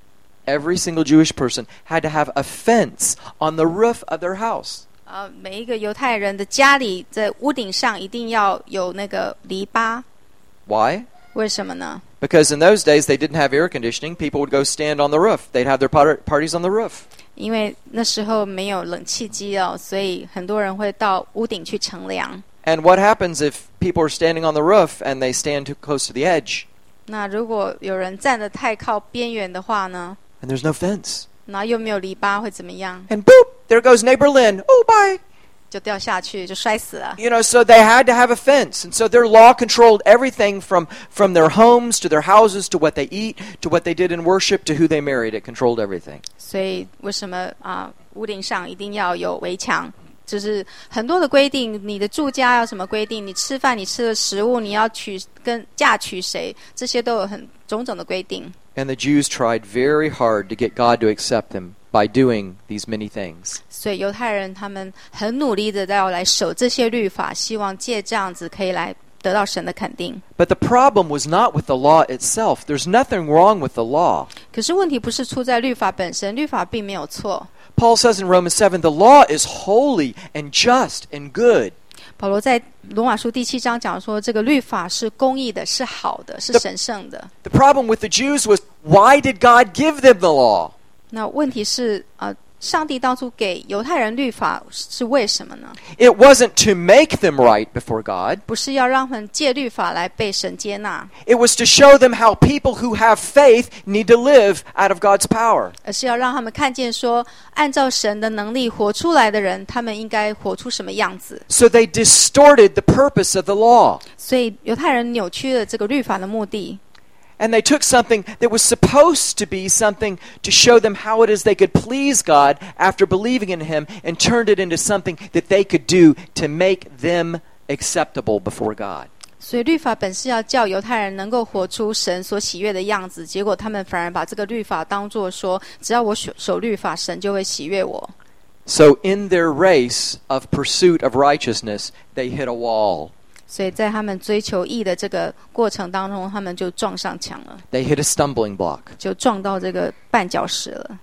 every single Jewish person had to have a fence on the roof of their house. 每一个犹太人的家里在屋顶上一定要有那个篱笆。 Why? 为什么呢？ Because in those days they didn't have air conditioning. People would go stand on the roof. They'd have their parties on the roof. 因为那时候没有冷气机哦，所以很多人会到屋顶去乘凉。 And what happens if people are standing on the roof and they stand too close to the edge? 那如果有人站得太靠边缘的话呢？ And there's no fence. 然后又没有篱笆，会怎么样？ And boop, there goes neighbor Lynn. Oh, bye. 就掉下去，就摔死了。 You know, so they had to have a fence. And so their law controlled everything from their homes to their houses to what they eat to what they did in worship to who they married. It controlled everything. 所以为什么屋顶上一定要有围墙？就是很多的规定，你的住家要什么规定？你吃饭，你吃的食物，你要嫁娶谁？这些都有很种种的规定。 And the Jews tried very hard to get God to accept them by doing these many things. 所以犹太人他们很努力的要来守这些律法，希望借这样子可以来得到神的肯定。 But the problem was not with the law itself. There's nothing wrong with the law. 可是问题不是出在律法本身，律法并没有错。 Paul says in Romans 7, the law is holy and just and good. 保罗在罗马书第7章讲说，这个律法是公义的，是好的，是神圣的。 The problem with the Jews was, why did God give them the law? 那问题是上帝当初给犹太人律法是为什么呢？ It wasn't to make them right before God. 不是要让他们借律法来被神接纳， It was to show them how people who have faith need to live out of God's power. 而是要让他们看见说，按照神的能力活出来的人，他们应该活出什么样子。 So they distorted the purpose of the law. 所以犹太人扭曲了这个律法的目的。 And they took something that was supposed to be something to show them how it is they could please God after believing in Him and turned it into something that they could do to make them acceptable before God. 所以律法本是要叫犹太人能够活出神所喜悦的样子，结果他们反而把这个律法当作说，只要我守律法，神就会喜悦我。 So in their race of pursuit of righteousness, they hit a wall. 所以在他们追求义的这个过程当中，他们就撞上墙了， They hit a stumbling block. 就撞到这个绊脚石了。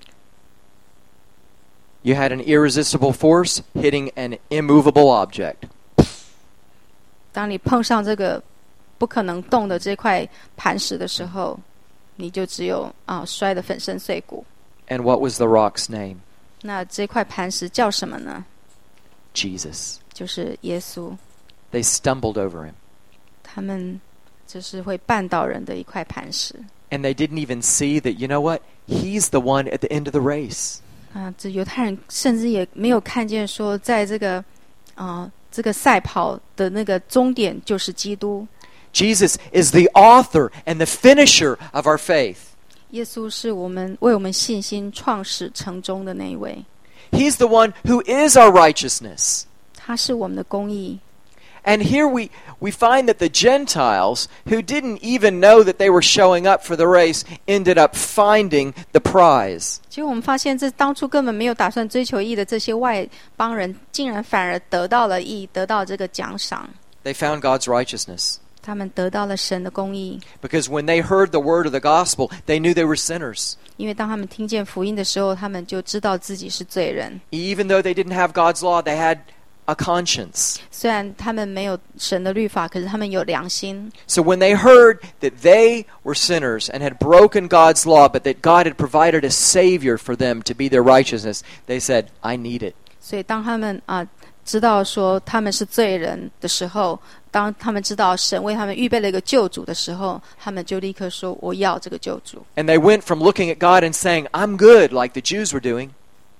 You had an irresistible force hitting an immovable object. 当你碰上这个不可能动的这块磐石的时候，你就只有摔得粉身碎骨。 And what was the rock's name? 那这块磐石叫什么呢？ Jesus. 就是耶稣。 They stumbled over Him. 他们就是会绊倒人的一块磐石。 And they didn't even see that, you know what? He's the one at the end of the race. 这犹太人甚至也没有看见说，在这个赛跑的那个终点就是基督。 Jesus is the author and the finisher of our faith. 耶稣是为我们信心创始成终的那一位。 He's the one who is our righteousness. 他是我们的公义。 And here we find that the Gentiles, who didn't even know that they were showing up for the race, ended up finding the prize. 结果我们发现，这当初根本没有打算追求义的这些外邦人，竟然反而得到了义，得到这个奖赏。 They found God's righteousness. 他们得到了神的公义。 Because when they heard the word of the gospel, they knew they were sinners. 因为当他们听见福音的时候，他们就知道自己是罪人。 Even though they didn't have God's law, they had a conscience. 虽然他们没有神的律法，可是他们有良心。 So when they heard that they were sinners and had broken God's law, but that God had provided a Savior for them to be their righteousness, they said, I need it. 所以当他们知道说他们是罪人的时候，当他们知道神为他们预备了一个救主的时候，他们就立刻说我要这个救主。 And they went from looking at God and saying, I'm good, like the Jews were doing,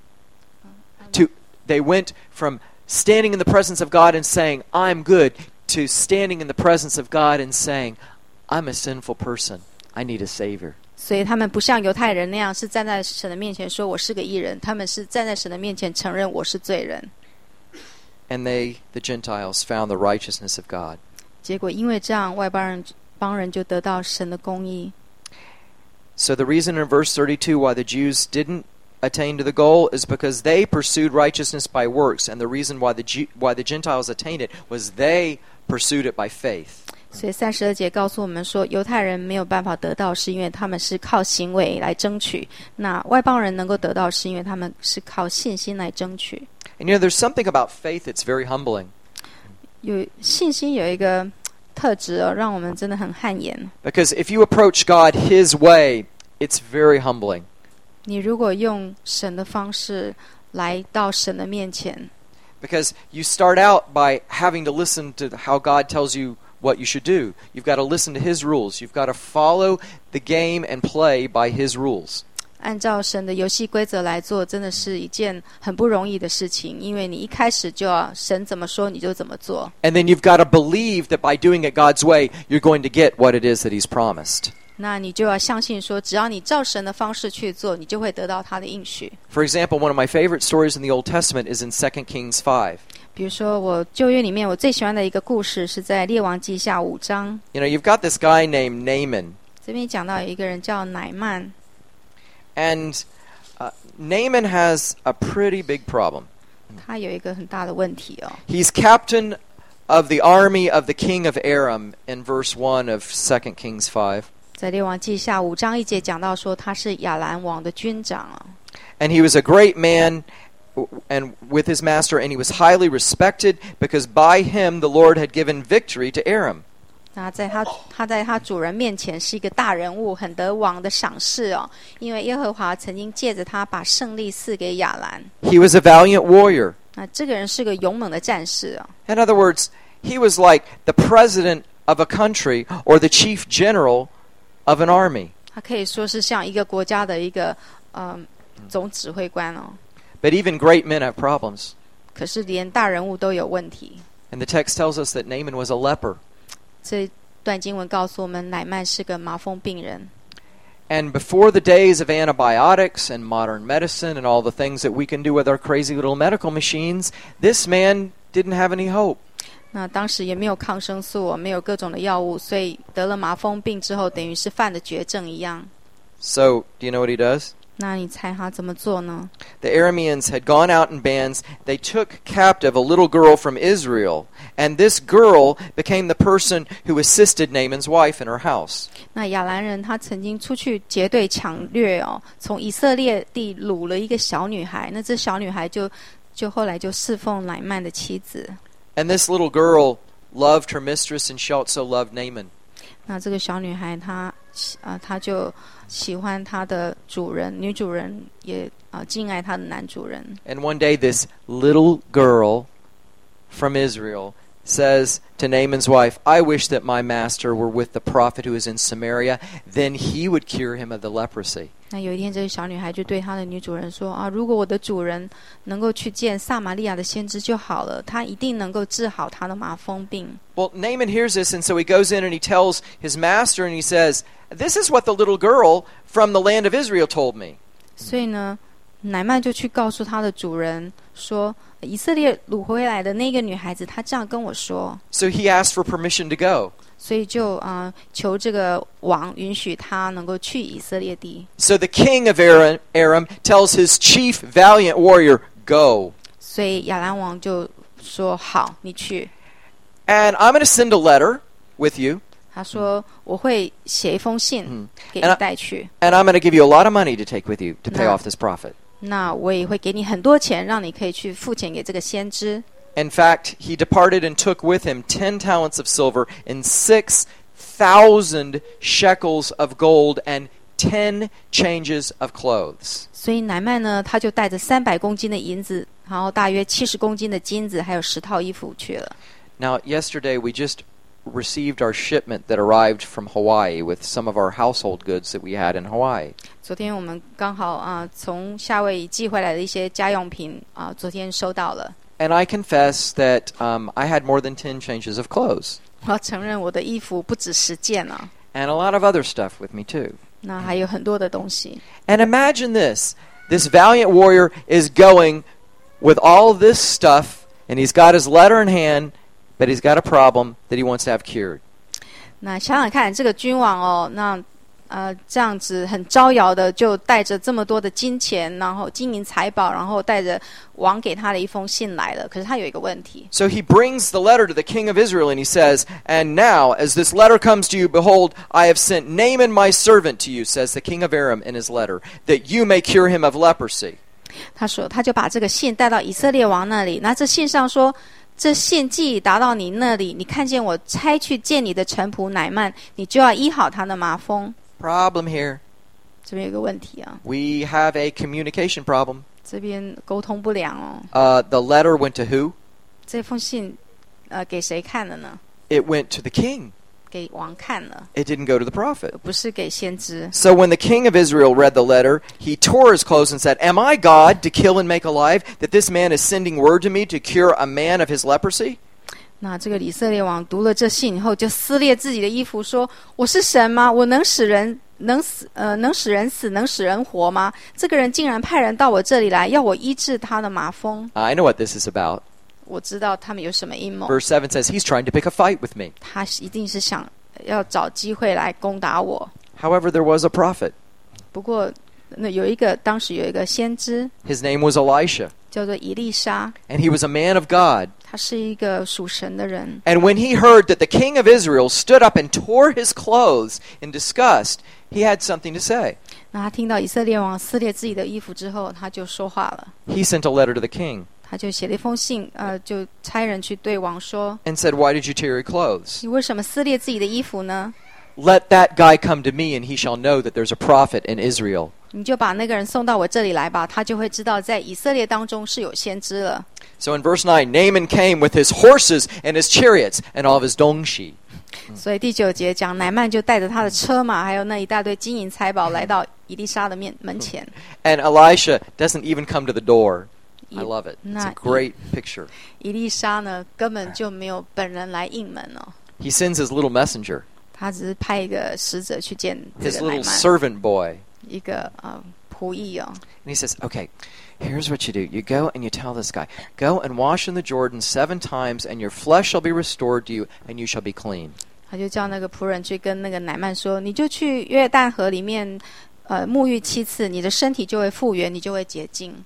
to they went from standing in the presence of God and saying, I'm good, to standing in the presence of God and saying, I'm a sinful person. I need a Savior. 所以他们不像犹太人那样是站在神的面前说我是个义人，他们是站在神的面前承认我是罪人。 And they, the Gentiles, found the righteousness of God. 结果因为这样，外邦人就得到神的公义。 So the reason in verse 32 why the Jews didn't attain to the goal is because they pursued righteousness by works, and the reason why the Gentiles attained it was they pursued it by faith. 所以32节告诉我们说，犹太人没有办法得到，是因为他们是靠行为来争取；那外邦人能够得到，是因为他们是靠信心来争取。 And there's something about faith that's very humbling. 有信心有一个特质哦，让我们真的很汗颜。 Because if you approach God His way, it's very humbling. 你如果用神的方式来到神的面前， Because you start out by having to listen to how God tells you what you should do. You've got to listen to His rules. You've got to follow the game and play by His rules. 按照神的游戏规则来做，真的是一件很不容易的事情，因为你一开始就要神怎么说你就怎么做。 And then you've got to believe that by doing it God's way, you're going to get what it is that He's promised. 那你就要相信说，只要你照神的方式去做，你就会得到他的应许。 For example, one of my favorite stories in the Old Testament is in 2 Kings 5. 比如说，我旧约里面我最喜欢的一个故事是在列王记下5章。 You've got this guy named Naaman. 这边讲到有一个人叫乃曼， And Naaman has a pretty big problem. 他有一个很大的问题哦。 He's captain of the army of the king of Aram in verse 1 of 2 Kings 5. 在列王记下5章1节讲到说他是亚兰王的军长啊。 And he was a great man and with his master, and he was highly respected because by him the Lord had given victory to Aram. 那他在他主人面前是一个大人物，很得王的赏识哦，因为耶和华曾经借着他把胜利赐给亚兰。 He was a valiant warrior. 那这个人是个勇猛的战士啊。 In other words, he was like the president of a country or the chief general of an army. 他可以说是像一个国家的一个总指挥官哦。 But even great men have problems. 可是连大人物都有问题。 And the text tells us that Naaman was a leper. 这段经文告诉我们，乃曼是个麻风病人。 And before the days of antibiotics and modern medicine and all the things that we can do with our crazy little medical machines, this man didn't have any hope. 那当时也没有抗生素，没有各种的药物，所以得了麻风病之后，等于是犯了绝症一样。 So, do you know what he does? 那你猜他怎么做呢？ The Arameans had gone out in bands. They took captive a little girl from Israel. And this girl became the person who assisted Naaman's wife in her house. 那亚兰人他曾经出去结队抢掠哦，从以色列地掳了一个小女孩。那这小女孩就后来就侍奉乃曼的妻子。 And this little girl loved her mistress, and she also loved Naaman. 那这个小女孩她就喜欢她的主人，女主人也敬爱她的男主人。 And one day this little girl from Israel says to Naaman's wife, I wish that my master were with the prophet who is in Samaria, then he would cure him of the leprosy. 那有一天，这个小女孩就对她的女主人说：“啊，如果我的主人能够去见撒玛利亚的先知就好了，他一定能够治好他的麻风病。” Well, Naaman hears this, and so he goes in and he tells his master, and he says, This is what the little girl from the land of Israel told me. 所以呢，乃曼就去告诉他的主人说：“以色列掳回来的那个女孩子，她这样跟我说。” So he asked for permission to go. 所以就求这个王允许他能够去以色列地。 So the king of Aram tells his chief valiant warrior, Go. 所以亚兰王就说：“好，你去。” And I'm going to send a letter with you. 他说：“我会写一封信给你带去。 And I'm going to give you a lot of money to take with you to pay No. off this prophet. 那我也会给你很多钱，让你可以去付钱给这个先知。” In fact, he departed and took with him 10 talents of silver and 6,000 shekels of gold and 10 changes of clothes. 所以乃曼呢，他就带着300公斤的银子，然后大约70公斤的金子，还有10套衣服去了。 Now, yesterday we just received our shipment that arrived from Hawaii with some of our household goods that we had in Hawaii. 昨天我们刚好从夏威夷寄回来的一些家用品昨天收到了。 And I confess that I had more than 10 changes of clothes. 我要承认我的衣服不止10件啊， And a lot of other stuff with me too. 那还有很多的东西。 And imagine this. This valiant warrior is going with all this stuff, and he's got his letter in hand, but he's got a problem that he wants to have cured. 那想想看，这个君王哦，那这样子很招摇的，就带着这么多的金钱，然后金银财宝，然后带着王给他的一封信来了。可是他有一个问题。 So he brings the letter to the king of Israel, and he says, "And now, as this letter comes to you, behold, I have sent Naaman my servant to you," says the king of Aram in his letter, "that you may cure him of leprosy." 他说，他就把这个信带到以色列王那里。那这信上说，这信既达到你那里，你看见我差去见你的臣仆乃曼，你就要医好他的麻风。 Problem here. 这边有个问题啊， We have a communication problem. 这边沟通不良哦。 The letter went to who? 这封信，给谁看了呢？ It went to the king. 给王看了， It didn't go to the prophet. 不是给先知。 So when the king of Israel read the letter, he tore his clothes and said, "Am I God to kill and make alive, that this man is sending word to me to cure a man of his leprosy?" 那这个以色列王读了这信以后，就撕裂自己的衣服，说：“我是神吗？我能使人死，能使人活吗？这个人竟然派人到我这里来，要我医治他的麻风。” I know what this is about. 我知道他们有什么阴谋。 Verse 7 says, "He's trying to pick a fight with me." 他一定是想要找机会来攻打我。 However, there was a prophet. 不过，当时有一个先知， His name was Elisha, 叫做以利沙， and he was a man of God. 他是一个属神的人。 And when he heard that the king of Israel stood up and tore his clothes in disgust, he had something to say. 那他听到以色列王撕裂自己的衣服之后，他就说话了。 He sent a letter to the king 他就写了一封信，就差人去对王说 and said, "Why did you tear your clothes? 你为什么撕裂自己的衣服呢？ Let that guy come to me, and he shall know that there's a prophet in Israel." 你就把那个人送到我这里来吧，他就会知道在以色列当中是有先知了。 So in verse 9, Naaman came with his horses and his chariots and all of his dongshi. 所以第9节讲，乃曼就带着他的车马，还有那一大堆金银财宝，来到以利沙的门前。 And Elisha doesn't even come to the door. I love it. It's a great picture. 以利沙呢，根本就没有本人来应门哦， He sends his little messenger, 他只是派一个使者去见这 his 个乃 little 曼， servant boy. 一个仆役哦。 And he says, "Okay, here's what you do. You go and you tell this guy, go and wash in the Jordan 7 times, and your flesh shall be restored to you, and you shall be clean." 他就叫那个仆人去跟那个乃曼说：“你就去约旦河里面，沐浴7次，你的身体就会复原，你就会洁净。”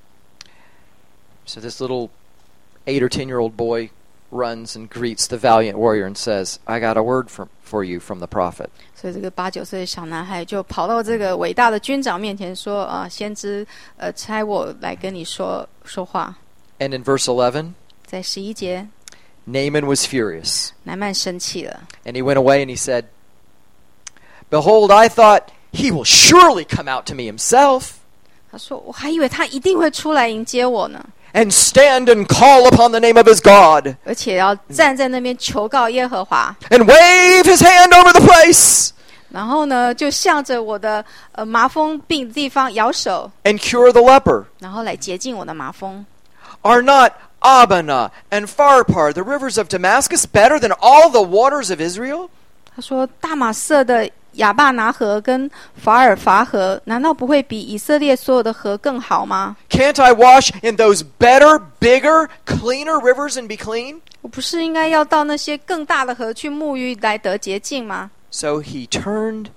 So this little 8 or 10-year-old boy runs and greets the valiant warrior and says, "I got a word for you from the prophet." 所以这个8、9岁的小男孩就跑到这个伟大的军长面前说：“先知差我来跟你说话。” And in verse 11, 在11节， Naaman was furious. 乃曼生气了， And he went away and he said, "Behold, I thought he will surely come out to me himself 他说：“我还以为他一定会出来迎接我呢， and stand and call upon the name of his God 而且要站在那边求告耶和华。” and wave his hand over the place 然后呢，就向着我的麻风病的地方摇手， and cure the leper. 然后来洁净我的麻风。 Are not Abana and Pharpar, the rivers of Damascus, better than all the waters of Israel? 他说：“大马色的亚巴拿河跟法尔法河，难道不会比以色列所有的河更好吗？ Can't I wash in those better, bigger, cleaner rivers and be clean?" 我不是应该要到那些更大的河去沐浴来得洁净吗？ So he turned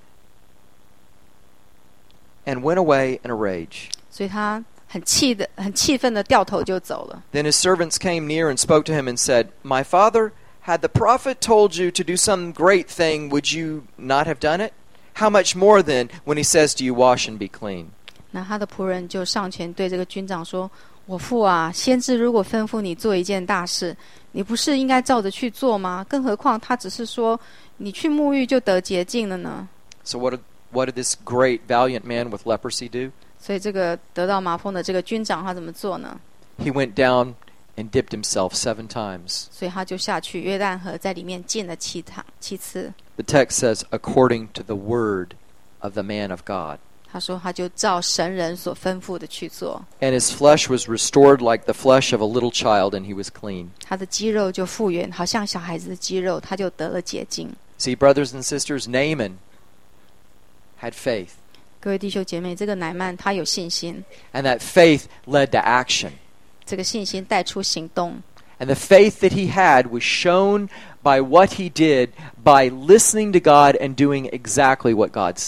and went away in a rage. 所以他很气愤的掉头就走了。 Then his servants came near and spoke to him and said, "My father, had the prophet told you to do some great thing, would you not have done it? How much more then when he says to you, wash and be clean?" 那他的仆人就上前对这个军长说：“我父啊，先知如果吩咐你做一件大事，你不是应该照着去做吗？更何况他只是说你去沐浴就得洁净了呢？” So what did this great, valiant man with leprosy do? 所以这个得到麻风的这个军长他怎么做呢？ He went down and dipped himself 7 times. 所以他就下去约旦河，在里面浸了7次。 The text says, according to the word of the man of God. 他说他就照神人所吩咐的去做， And his flesh was restored like the flesh of a little child, and he was clean. 他的肌肉就复原，好像小孩子的肌肉，他就得了洁净。 See, brothers and sisters, Naaman had faith. 各位弟兄姐妹，这个乃曼他有信心， And that faith led to action. 这个信心带出行动。 And the faith that he had was shown by what he did by listening to God and doing exactly what God said.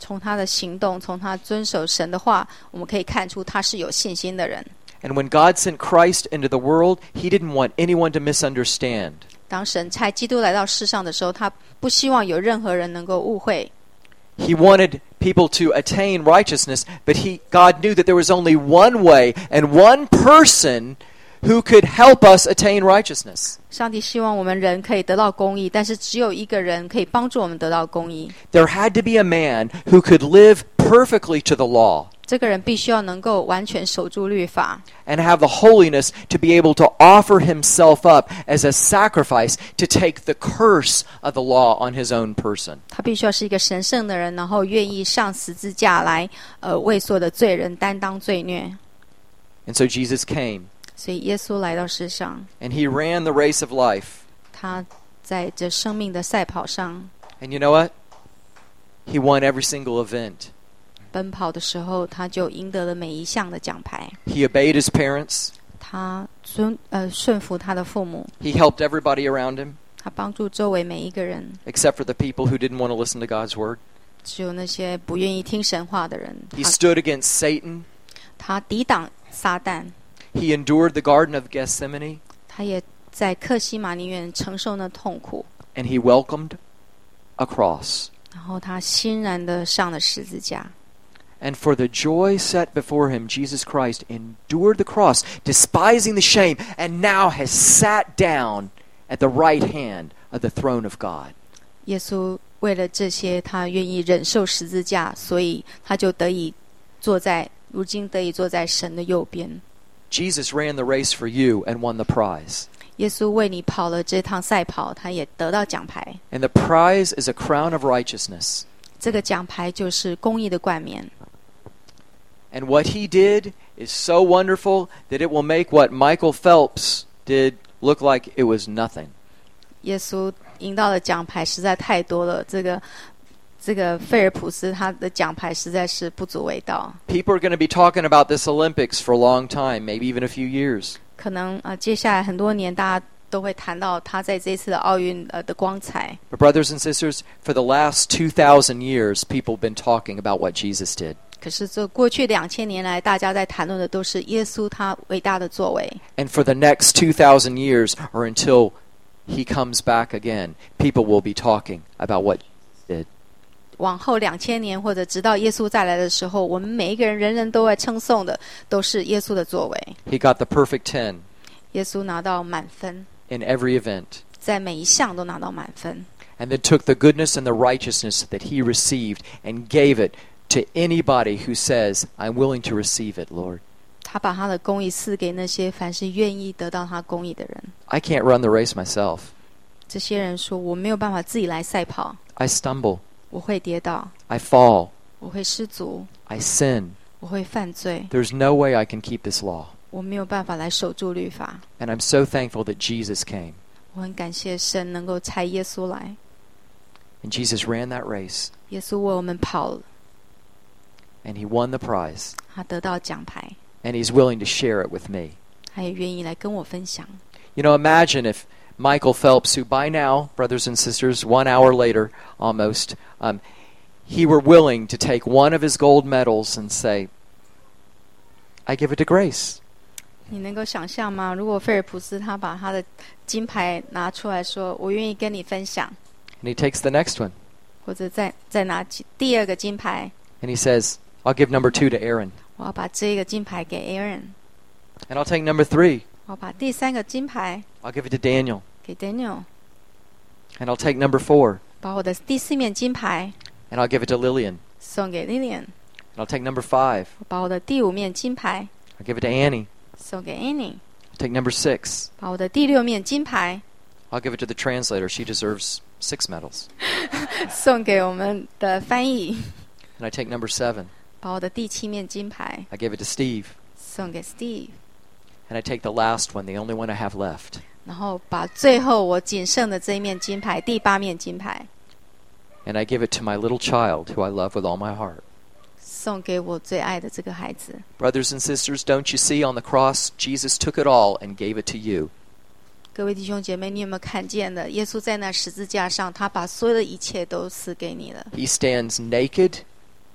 从他的行动，从他遵守神的话，我们可以看出他是有信心的人。 And when God sent Christ into the world, He didn't want anyone to misunderstand. 当神差基督来到世上的时候，他不希望有任何人能够误会。 He wanted people to attain righteousness, but God knew that there was only one way and one person who could help us attain righteousness. 上帝希望我们人可以得到公义，但是只有一个人可以帮助我们得到公义。 There had to be a man who could live perfectly to the law. 这个人必须要能够完全守住律法， And have the holiness to be able to offer himself up as a sacrifice to take the curse of the law on his own person. 他必须要是一个神圣的人，然后愿意上十字架来为所有的罪人担当罪孽。 And so Jesus came, 所以耶稣来到世上， and he ran the race of life. 他在这生命的赛跑上 And you know what? He won every single event. 奔跑的时候，他就赢得了每一项的奖牌。 He obeyed his parents. 他顺服他的父母， He helped everybody around him, 他帮助周围每一个人， except for the people who didn't want to listen to God's word. 只有那些不愿意听神话的人。 He stood against Satan. 他抵挡撒旦， He endured the Garden of Gethsemane, 他也在客西马尼园承受那痛苦， and he welcomed a cross. 然后他欣然的上了十字架。 And for the joy set before him, Jesus Christ endured the cross, despising the shame, and now has sat down at the right hand of the throne of God. 耶稣为了这些，他愿意忍受十字架，所以他就如今得以坐在神的右边。 Jesus ran the race for you and won the prize. 耶稣为你跑了这趟赛跑，他也得到奖牌。 And the prize is a crown of righteousness. 这个奖牌就是公义的冠冕。 And what he did is so wonderful that it will make what Michael Phelps did look like it was nothing. 耶稣赢到的奖牌实在太多了，这个菲尔普斯他的奖牌实在是不足为道。 People are going to be talking about this Olympics for a long time, maybe even a few years. 可能接下来很多年，大家都会谈到他在这次的奥运的光彩。 But brothers and sisters, for the last 2,000 years, people have been talking about what Jesus did. 可是这过去2000年来，大家在谈论的都是耶稣他伟大的作为。 And for the next 2,000 years, or until he comes back again, people will be talking about what Jesus did. 往后2000年，或者直到耶稣再来的时候，我们每一个人人都会称颂的都是耶稣的作为。 He got the perfect 10 耶稣拿到满分， in every event, 在每一项都拿到满分。 and then took the goodness and the righteousness that he received and gave it to anybody who says, I'm willing to receive it, Lord. 他把他的公义赐给那些凡是愿意得到他公义的人。 I can't run the race myself. 这些人说，我没有办法自己来赛跑， I stumble. 我会跌倒， I fall. 我会失足， I sin. 我会犯罪， There's no way I can keep this law. 我没有办法来守住律法。 And I'm so thankful that Jesus came. 我很感谢神能够差耶稣来， And Jesus ran that race. 耶稣为我们跑了， And he won the prize. 他得到奖牌， And he's willing to share it with me. 他也愿意来跟我分享。 You know, imagine if Michael Phelps, who by now, brothers and sisters, 1 hour later almost, he were willing to take one of his gold medals and say, I give it to Grace. 你能够想象吗？如果菲尔普斯他把他的金牌拿出来说，我愿意跟你分享， And he takes the next one. 或者再拿第二个金牌， And he says, I'll give number 2 to Aaron. 我要把这个金牌给 Aaron， And I'll take number 3. 我要把第三个金牌 I'll give it to Daniel. 给 Daniel， And I'll take number 4. 把我的第4面金牌 And I'll give it to Lillian. 送给 Lillian， And I'll take number 5. 我把我的第5面金牌 I'll give it to Annie. 送给 Annie， I'll take number 6. 把我的第6面金牌 I'll give it to the translator. She deserves 6 medals. 送给我们的翻译， And I take number 7. 把我的第7面金牌 I give it to Steve. 送给 Steve， And I take the last one, the only one I have left. 然后把最后我仅剩的这一面金牌，第8面金牌 And I give it to my little child who I love with all my heart. 送给我最爱的这个孩子。 Brothers and sisters, don't you see on the cross, Jesus took it all and gave it to you. 各位弟兄姐妹，你有没有看见的？耶稣在那十字架上，他把所有的一切都赐给你了。 He stands naked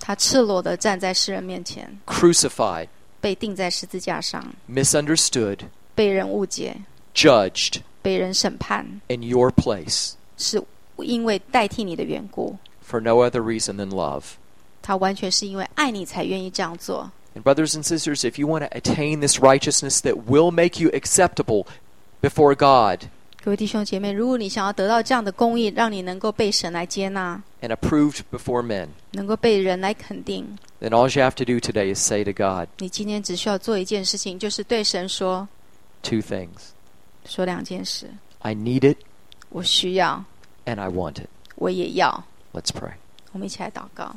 他赤裸地站在世人面前， crucified, 被钉在十字架上， misunderstood, 被人误解， judged 被人审判， in your place 是因为代替你的缘故。 for no other reason than love. 他完全是因为爱你才愿意这样做。 And brothers and sisters, if you want to attain this righteousness that will make you acceptable before God 各位弟兄姐妹，如果你想要得到这样的公义，让你能够被神来接纳， and approved before men, 能够被人来肯定， then all you have to do today is say to God 你今天只需要做一件事情，就是对神说 two things. 两件事： I need it 我需要， and I want it. 我也要。 Let's pray. 我们一起来祷告。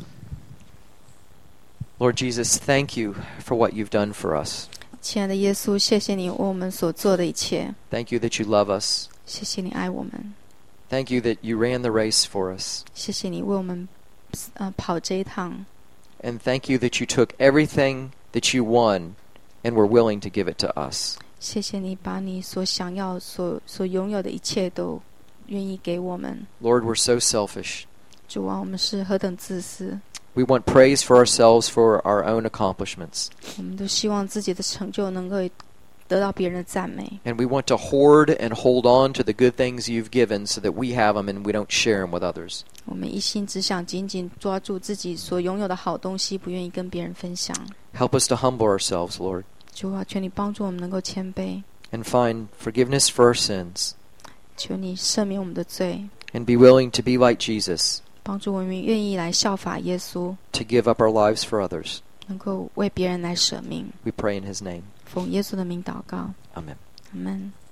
Lord Jesus, thank you for what you've done for us. 亲爱的耶稣，谢谢你为我们所做的一切， Thank you that you love us. 谢谢你爱我们， Thank you that you ran the race for us. 谢谢你为我们跑这一趟， And thank you that you took everything that you won and were willing to give it to us. 谢谢你把你所想要、所拥有的一切都愿意给我们。 Lord, we're so selfish. 主啊，我们是何等自私， We want praise for ourselves for our own accomplishments. 我们都希望自己的成就能够得到别人的赞美， And we want to hoard and hold on to the good things you've given so that we have them and we don't share them with others. 我们一心只想紧紧抓住自己所拥有的好东西，不愿意跟别人分享。 Help us to humble ourselves, Lord, 主啊，求你帮助我们能够谦卑， and find forgiveness for our sins, 求你赦免我们的罪， and be willing to be like Jesus, 帮助我们愿意来效法耶稣， to give up our lives for others. 能够为别人来舍命。 We pray in his name. 奉耶稣的名祷告， Amen. 阿们。